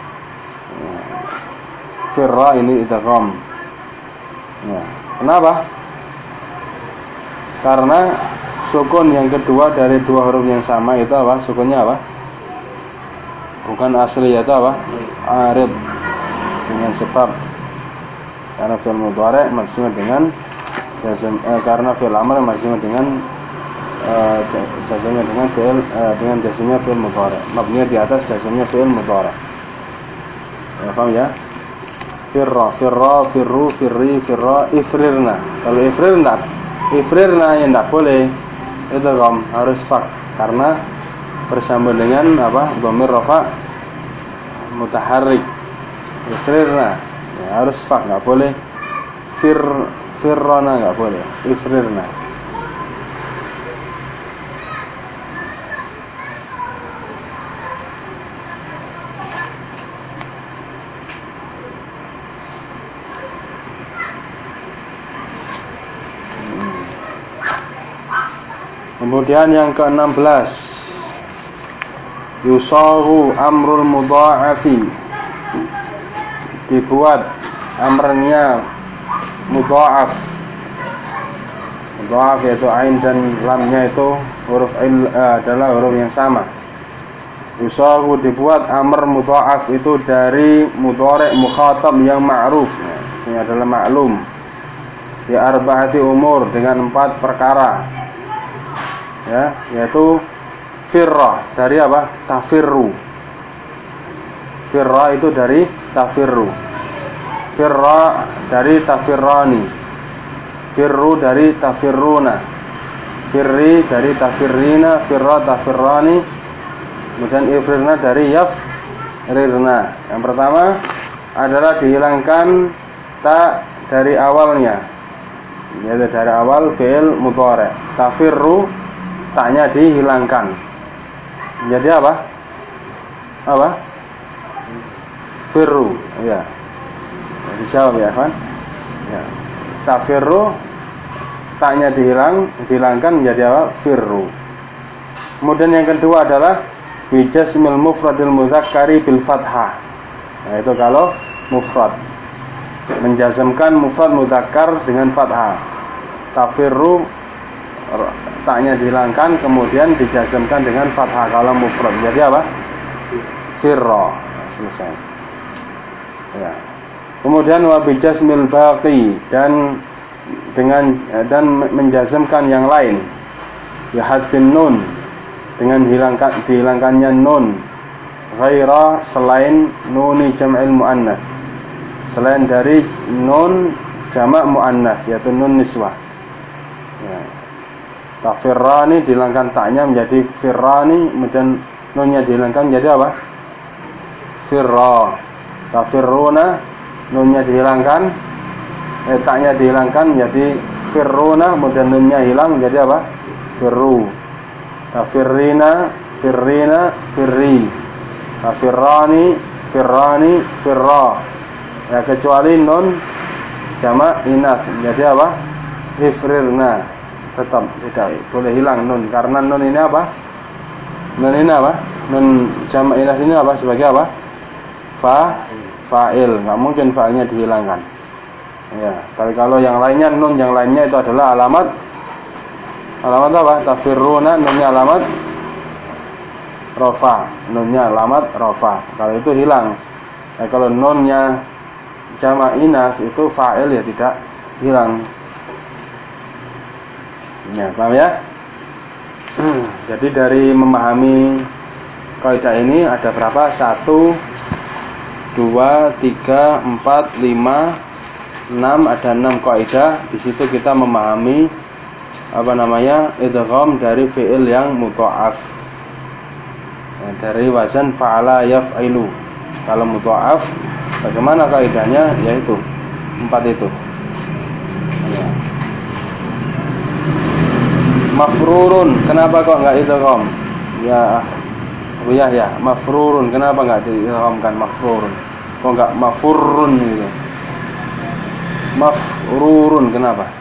firra ini idgham. Ya. Kenapa? Karena sukun yang kedua dari dua huruf yang sama itu apa? Sukunnya apa? Bukan asli, itu apa? Arid, dengan sebab. Karena fi'il mudhari' maksudnya dengan jazm, karena fi'il amr maksudnya dengan jazmnya dengan fi'il, dengan jazmnya fi'il mudhari'. Mabninya di atas jazmnya fi'il mudhari'. Ya, paham ya? Firra, firra, firru, firri, firra, ifrirna. Kalau ifrirna yang tidak boleh, itu harus fak, karena bersambung dengan apa? Dhamir rafa mutaharrik. Ifrirna ya, harus fak, nggak boleh firrana, nggak boleh ifrirna. Kemudian yang ke-16, yusahu amrul mudha'afi, dibuat amrnya mudha'af. Mudha'af yaitu ain dan lamnya itu huruf adalah huruf yang sama. Yusahu dibuat amr mudha'af itu dari mudhari' mukhatab yang ma'ruf. Ini adalah maklum. Di arba'ati umur, dengan 4 perkara. Ya, yaitu firra dari apa? Tafirru. Firra itu dari tafirru. Firra dari tafirrani. Firru dari tafirruna. Firri dari tafirrina. Firra tafirrani. Kemudian ifrirna dari yafrirna. Yang pertama adalah dihilangkan ta dari awalnya, yaitu dari awal fi'il mudhari'. Tafirru, taknya dihilangkan. Jadi apa? Apa? Firru. Ya. Dijawab ya, kan? Ya. Tafirru, taknya dihilangkan menjadi apa? Firru. Kemudian yang kedua adalah bijasmil mufradil mudzakkari bil fathah. Nah, itu kalau mufrad, menjazmkan mufrad mudzakkar dengan fathah. Tafirru, taknya dihilangkan, kemudian dijazmkan dengan fathah kalau mufrad. Jadi apa? Firra. Selesai. Ya. Kemudian wa bijasmil baqi, dan dengan menjazmkan yang lain. Ya hadfin nun, dengan dihilangkannya nun, ghaira selain nuni jam'il muannas, selain dari nun jamak muannas yaitu nun niswah. Ya. Tafirrani dihilangkan taknya menjadi firrani, kemudian nunnya dihilangkan menjadi apa? Firra. Tafirruna nunnya dihilangkan, taknya dihilangkan menjadi firruna, kemudian nunnya hilang menjadi apa? Firru. Tafirrina, firrina, firri. Tafirrani, firrani, firra. Ya, kecuali nun jamak inas menjadi apa? Ifrirna. Tetap tidak boleh hilang nun, karena nun ini apa? Nun ini apa? Nun jamak inas ini apa? Sebagai apa? Fa'il. Nggak mungkin fa'ilnya dihilangkan. Ya, tapi kalau yang lainnya, nun yang lainnya itu adalah alamat apa? Tafirruna, nunnya alamat rofa, nunnya alamat rofa. Kalau itu hilang. Nah, kalau nunnya jamak inas itu fa'il ya tidak hilang. Ya, paham ya? Jadi dari memahami kaidah ini ada berapa? 1, 2, 3, 4, 5, 6, ada 6 kaidah. Di situ kita memahami idgham dari fi'il yang mudha'af. Ya, dari wazan fa'ala yaf'ilu. Kalau mudha'af bagaimana kaidahnya? Yaitu 4 itu. Ya. Mafrurun, kenapa kok enggak idgham? Ya, Abu Yahya, mafrurun, kenapa enggak diidghamkan mafrurun? Kok enggak mafurrun gitu? Mafrurun, kenapa?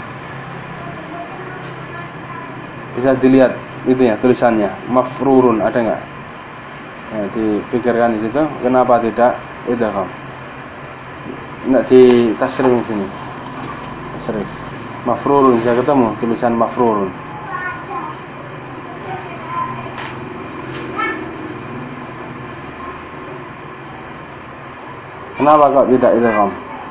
Bisa dilihat itu ya tulisannya, mafrurun, ada enggak? Ya, dipikirkan di situ, kenapa tidak idgham? Enggak di tasrif sini. Tasrif. Mafrurun, bisa ketemu tulisan mafrurun. Kenapa kok tidak idgham?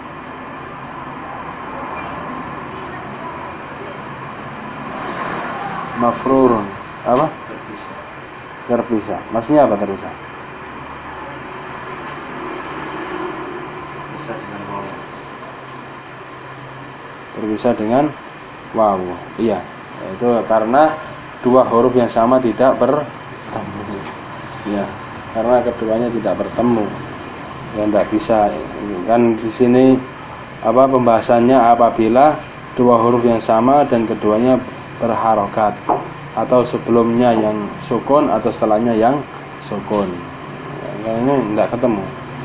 Mafrurun. Apa? Terpisah. Maksudnya apa terpisah? Terpisah dengan wawu. Iya. Itu karena dua huruf yang sama tidak bertemu. Ya, karena keduanya tidak bertemu. Ya tidak bisa. Kan di sini pembahasannya apabila dua huruf yang sama dan keduanya berharokat, atau sebelumnya yang sukun atau setelahnya yang sukun. Ya, ini tidak ketemu.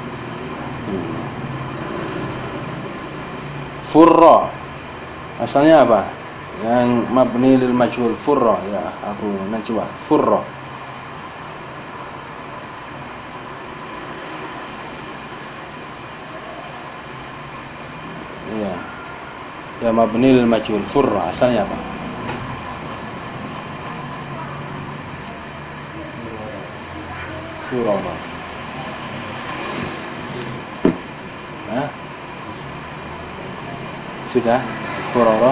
Furra asalnya apa? Yang mabni lil majhul, furra, ya Abu Najwa, furra. Ya. Ya mabni lil majhul, furra asalnya apa? Furra. Hah? Sudah? Furra.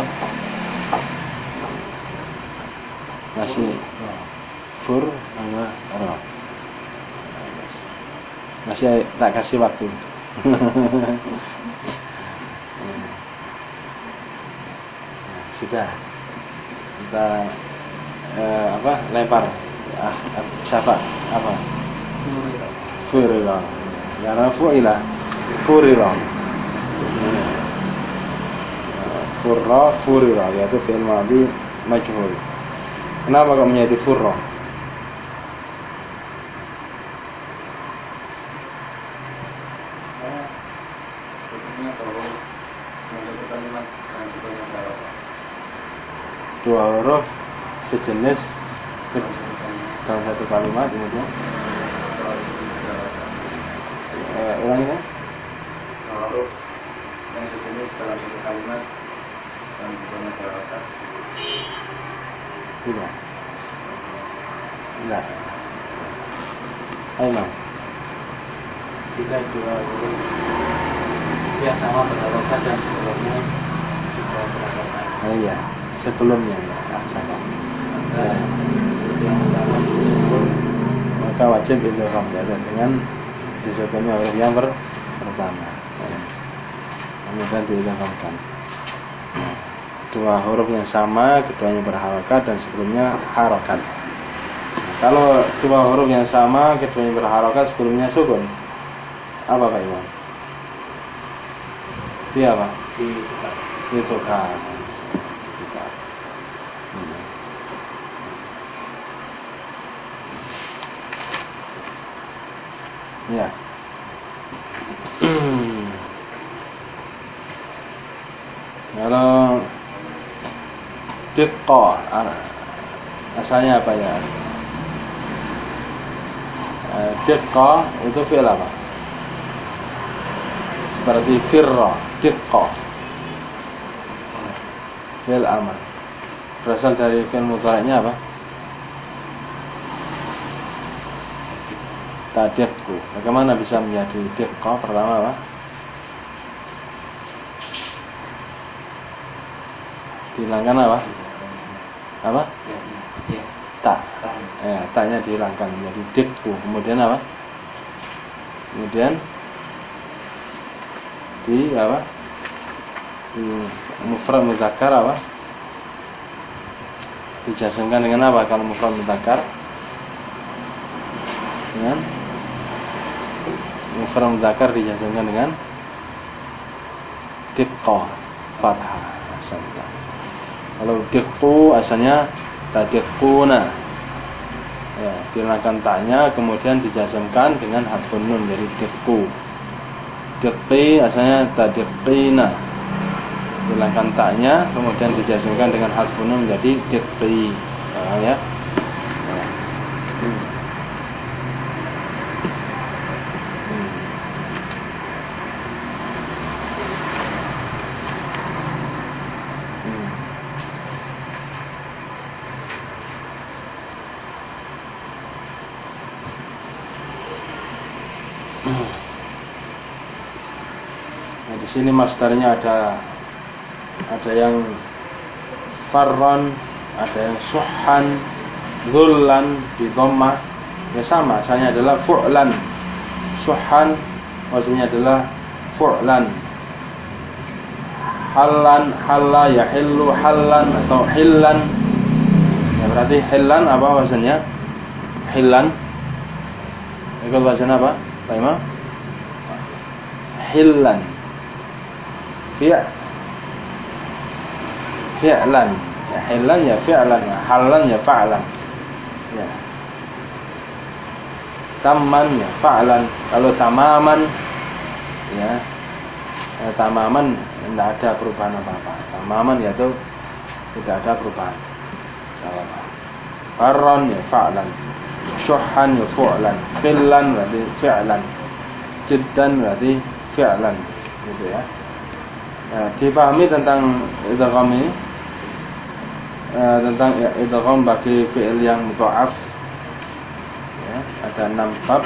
Masih fur sama ra. Masih tak kasih waktu. Sudah. Kita lempar. Siapa? Apa? Furira. Ya rafu'ila. Furira. Furra, furira, yaitu fi'il madhi majhul. Kenapa kok menjadi furra? Dua huruf sejenis dalam satu kalimat, kemudian ulangi ya. Dua huruf yang sejenis dalam satu kalimat dan keduanya berharokat. Tidak. Tidak. Ayo. Jika dua huruf yang sama berharokat dan sebelumnya juga berharokat. Oh iya, sebelumnya ya. Sama. Yang pertama maka wajib idgham dengan disukuni huruf yang pertama. Kemudian diidghamkan. Dua huruf yang sama, keduanya berharokat dan sebelumnya harokat. Kalau dua huruf yang sama, keduanya berharokat, sebelumnya sukun, apa Pak Imam? Dia apa? Ditukar. Ya. Kalau diqqa asalnya apa ya? Diqqa itu fi'il apa? Seperti firra, diqqa. Fi'il amr. Berasal dari fi'il mudhari'nya apa? Tadiqku. Bagaimana bisa menjadi diqqa? Pertama apa? Dihilangkan apa? Apa? Tak. Taknya dihilangkan menjadi diqku. Kemudian apa? Kemudian di apa? Di mufrad mudzakkar apa? Dijazmkan dengan apa kalau mufrad mudzakkar? Dengan mufrad mudzakkar dijazmkan dengan diqqa fathah. Kalau diqku asalnya tadiquna. Ya, dihilangkan taknya kemudian dijazmkan dengan hadfun nun jadi diqku. Diqi asalnya tadiqina. Dihilangkan taknya kemudian dijazmkan dengan hadfun nun jadi diqi. Ya. Nah, di sini masdarnya ada yang farron, ada yang suhan, dzullan di dhammah. Ya sama, asalnya adalah fu'lan. Suhan maksudnya adalah fu'lan. Hallan, halla, yahillu, hallan atau hillan. Ya berarti hillan apa maksudnya? Hillan. Itu bahasanya apa? Pak Imam? Hillan. Fi'lan. Ya, hillan ya fi'lan, ya hallan ya fa'lan. Ya. Tamman ya fa'lan. Kalau tamaman ya tamaman tidak ada perubahan apa-apa. Tamaman yaitu tidak ada perubahan. Farran ya fa'lan. Syuhan ya fu'lan. Khillan berarti fi'lan. Jiddan berarti fi'lan. Gitu ya. Nah, dipahami tentang idgham ini, tentang idgham bagi fi'il yang mudha'af. Ya, ada 6 bab.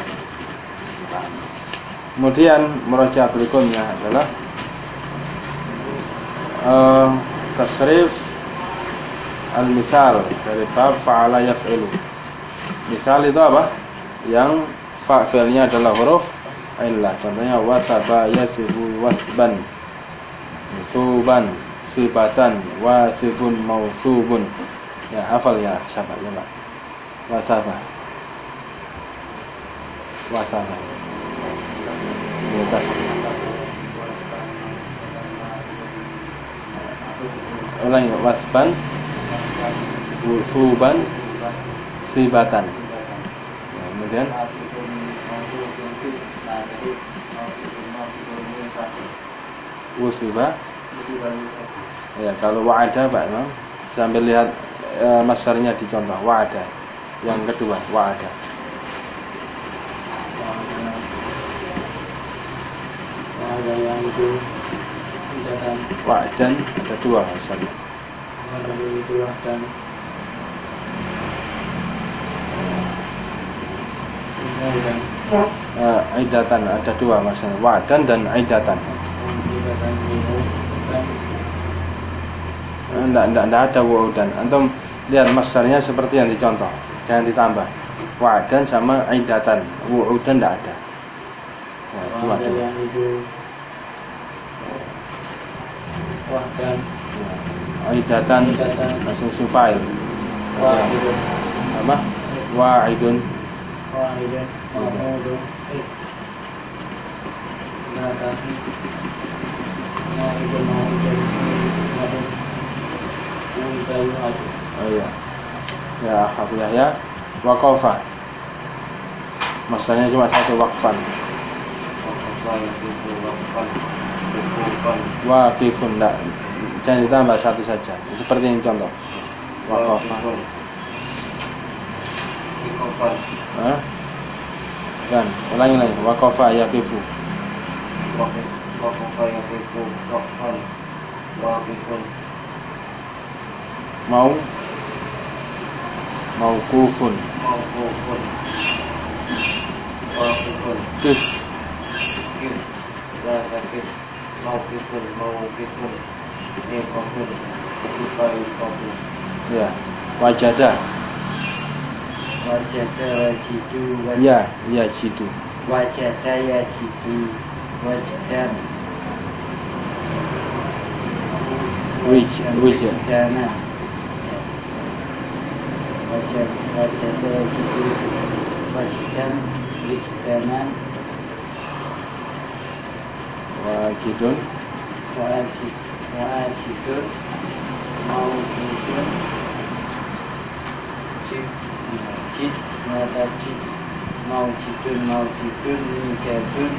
Kemudian murajaah berikutnya adalah tasrif al-misal dari bab fa'ala yaf'ilu. Misal itu apa? Yang fa'ilnya adalah huruf illah. Contohnya wasaba yasibu wasban, suban sibatan, wasibun mausubun. Ya hafal ya sahabat ya Pak. Wasaba ulangi wasban suban sibatan. Kemudian usiba. Ya kalau wa'ada Pak Imam sambil lihat masdarnya di contoh wa'ada. Yang kedua wa'ada. Wa'ada yang itu wa'dan ada dua masdarnya. Wa'ada itu wa'dan. Aidatan ada dua maksudnya wa'dan dan aidatan. Tidak ada wa'udan. Antum lihat masdarnya seperti yang dicontoh, jangan ditambah. wa'dan sama idatan. Wu'udan tidak ada. Nah, cuma ada yang itu wa'dan. Idatan langsung isim fa'il. Wa'idun. Apa? Wa'idun. Wa'idun. Ma'udun. Idatan. Ma'udun. Oh iya. Ya, Abu Yahya waqafa. Masanya cuma satu waqfan. Waqifun enggak. Jangan ditambah satu saja. Seperti ini contoh. Waqafa. Kan, ulangi lagi. Waqafa yaqifu. Waqafa yaqifu. Waqfan. Waqifun. Mauqufun. Waqifun. Kif. La sakit. Mauqifun. Iqafun. Iqafun. Ya. Wajada. Wajidu. Ya, yajidu. Wajada yajidu. Wajadan. Wijadana. Wajada yajidu. Wajadan. Wijadana. Wajidun. Wajidun. Mawjudun. Wajid. Wajid. Mawjudun. Wujadun.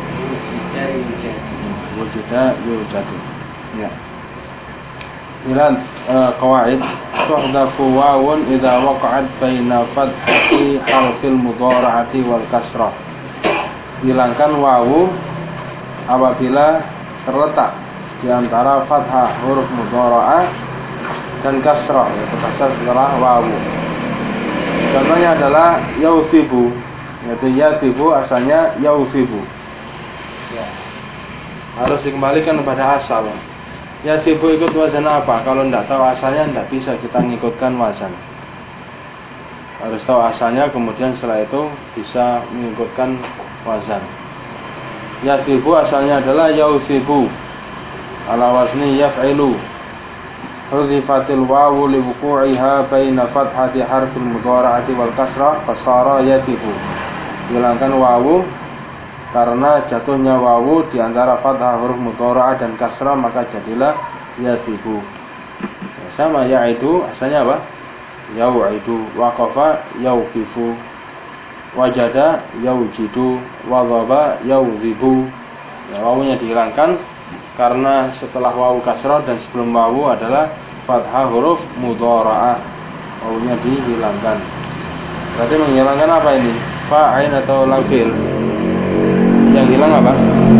Wujida yujadu. Ya. Ila qawaid tuhdafu wawun idza waqa'at baina fathati harfil mudhara'ati wal kasrah. Hilangkan wawu apabila terletak di antara fathah huruf mudhara'ah dan kasrah, yaitu kasrah setelah wawu. Contohnya adalah yausibu, yaitu yasibu asalnya yausibu. Ya. Harus dikembalikan kepada asal. Yasibu ikut wazan apa? Kalau tidak tahu asalnya tidak bisa kita mengikutkan wazan. Harus tahu asalnya, kemudian setelah itu bisa mengikutkan wazan. Yasibu asalnya adalah yausibu ala wazni yaf'ilu. Hudhifatil wawu li wuqu'iha baina fathati harfil mudhara'ati wal kasrah fasara yasibu. Hilangkan wawu karena jatuhnya wawu di antara fathah huruf mudhara'ah dan kasrah, maka jadilah yasibu. Ya, sama ya'idu asalnya apa? Yau'idu. Waqafa yauqifu. Wajada yaujidu. Wadhaba yauzibu. Ya, wawunya dihilangkan karena setelah wawu kasrah dan sebelum wawu adalah fathah huruf mudhara'ah. Wawunya dihilangkan. Berarti menghilangkan apa ini? Fa'ain atau lafil? Yang hilang apa?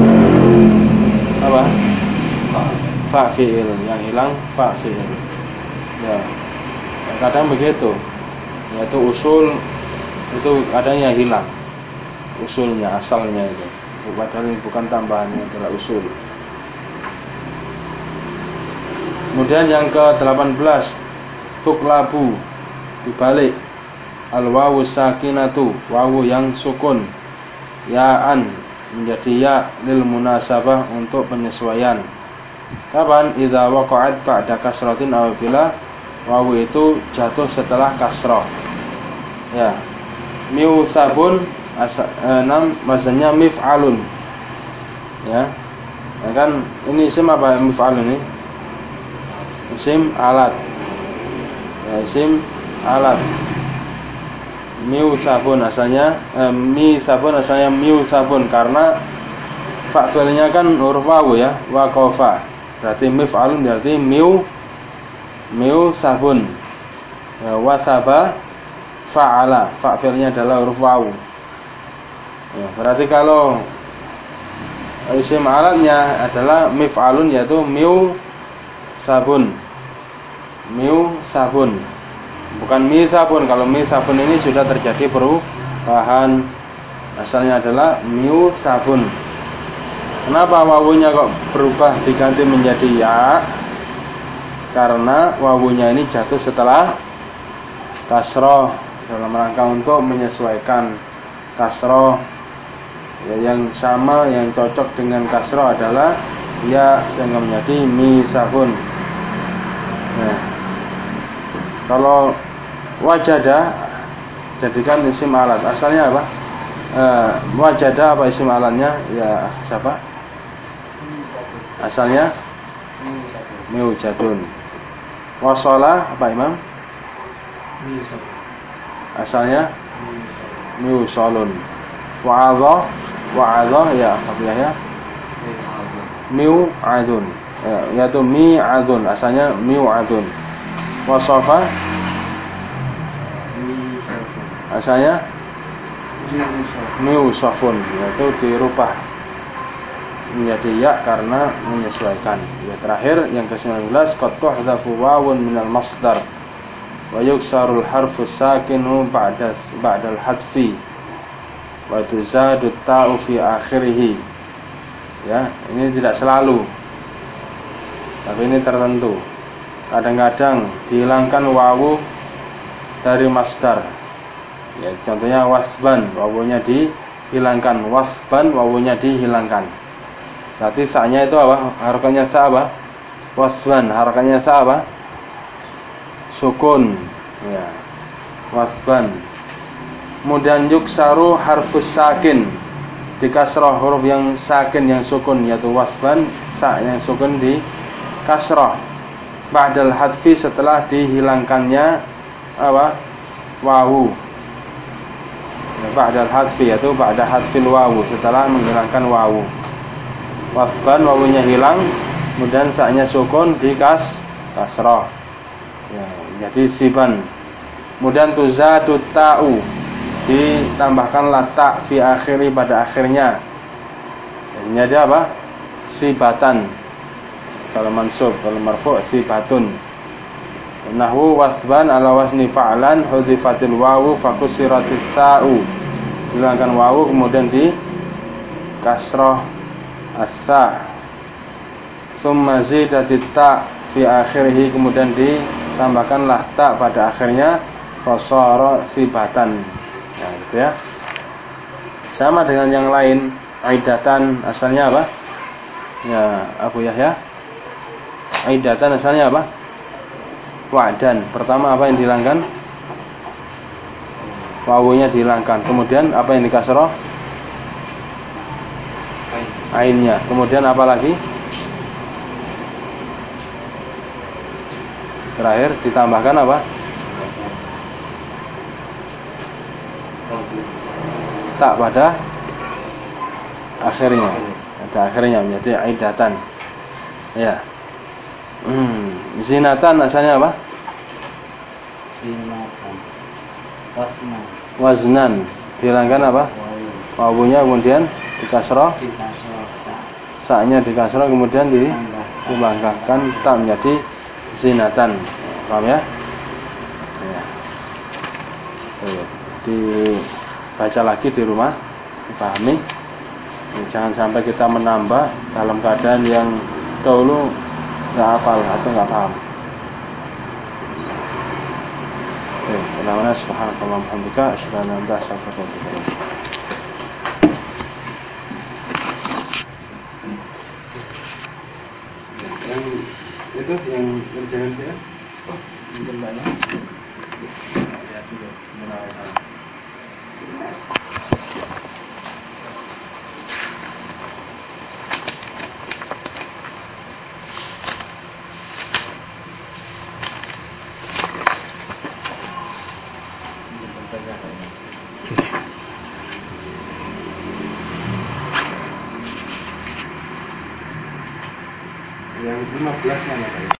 Apa? Fa'il. Yang hilang fa'il. Ya. Kadang begitu. Yaitu usul itu kadang yang hilang. Usulnya, asalnya itu. Padahal ini bukan tambahannya, adalah usul. Kemudian yang ke-18, tuklabu, dibalik. Al-wawu sakinatu, wawu yang sukun. Ya'an, menjadi ya lil munasabah, untuk penyesuaian. Kapan? Idza waqa'at ba'da kasratin, apabila wawu itu jatuh setelah kasrah. Ya. Miusabun mazannya mif'alun. Ya. Ya kan ini isim apa mif'alun ini? Isim alat. Ya, isim alat. Miusabun asalnya misabun asalnya miusabun, karena fa'ilnya kan huruf wawu ya, waqafa. Berarti mif'alun berarti miusabun. Ya, wasaba fa'ala, fa'ilnya adalah huruf wawu. Ya, berarti kalau isim alatnya adalah mif'alun, yaitu miusabun. Miusabun. Bukan misabun. Kalau misabun ini sudah terjadi perubahan. Asalnya adalah miusabun. Kenapa wawunya kok berubah diganti menjadi ya? Karena wawunya ini jatuh setelah kasroh. dalam rangka untuk menyesuaikan kasroh. Ya, yang sama, yang cocok dengan kasroh adalah ya sehingga menjadi misafun. Nah, kalau wajada jadikan isim alat. Asalnya apa? Wajada apa isim alatnya? Ya siapa? Asalnya miujadun. Wasala apa Imam? Asalnya miusolun. Wa'adha ya apa ya? Mi'adun. Yaitu mi'adun, asalnya mi'adun. Wasofa asalnya mi'usofun, yaitu dirubah menjadi ya karena menyesuaikan. Ya, terakhir yang ke-19 qad tuhdhafu wawun minal masdar wa yuksarul harfu sakinu ba'dal hadfi wa tuzadu ta'u fi akhirih. Ya, ini tidak selalu, tapi ini tertentu. Kadang-kadang dihilangkan wawu dari masdar. Ya, contohnya wasban, wawunya dihilangkan. Wasban, wawunya dihilangkan. Berarti sa-nya itu apa? Harakatnya sa apa? Wasban, harakatnya sa apa? Sukun. Ya. Wasban. Kemudian yuksaru harfus sakin, dikasroh huruf yang sakin yang sukun, yaitu wasban, sa yang sukun di kasroh ba'dal hadfi, setelah dihilangkannya apa? Wawu. Ya, ba'dal hadfi yaitu ba'da hadfil wawu, setelah menghilangkan wawu. Wasban, wawunya hilang, kemudian sa-nya sukun di kasroh. Ya, jadi siban. Kemudian tuzadu ta'u, ditambahkanlah ta fi akhiri, pada akhirnya. Jadi apa? Sibatan. Kalau mansub, kalau marfu' sibatun. Nahwu wasban ala wasni fa'lan hudzifatil wawu fakusiratis ta'u. Hilangkan wawu kemudian di kasroh as-sa. Summa zidatit ta fi akhirih, kemudian ditambahkanlah ta pada akhirnya, fasara sibatan. Nah, gitu ya. Sama dengan yang lain. Aidatan asalnya apa? Ya, Abu Yahya. Aidatan asalnya apa? Wa'dan. Pertama apa yang dihilangkan? Wawunya dihilangkan. Kemudian apa yang dikasroh? Ainnya. Kemudian apa lagi? Terakhir ditambahkan apa? Tak pada akhirnya. Pada akhirnya menjadi aidatan. Ya. Zinatan asalnya apa? Zinatan. Waznan. Dihilangkan apa? Wawunya kemudian dikasroh. Sa-nya dikasroh kemudian dibangkahkan tak menjadi zinatan. Paham ya? Ya. Dibaca lagi di rumah, dipahami. Jangan sampai kita menambah dalam keadaan yang dahulu nggak hafal atau nggak paham. Oke, namanya subhanallahi wa bihamdika asyhadu an la ilaha illa anta astaghfiruka wa atubu ilaik. Yang itu yang kerjaan dia, mungkin banyak. Lihat dulu, menawarkan. Yang 15 mana?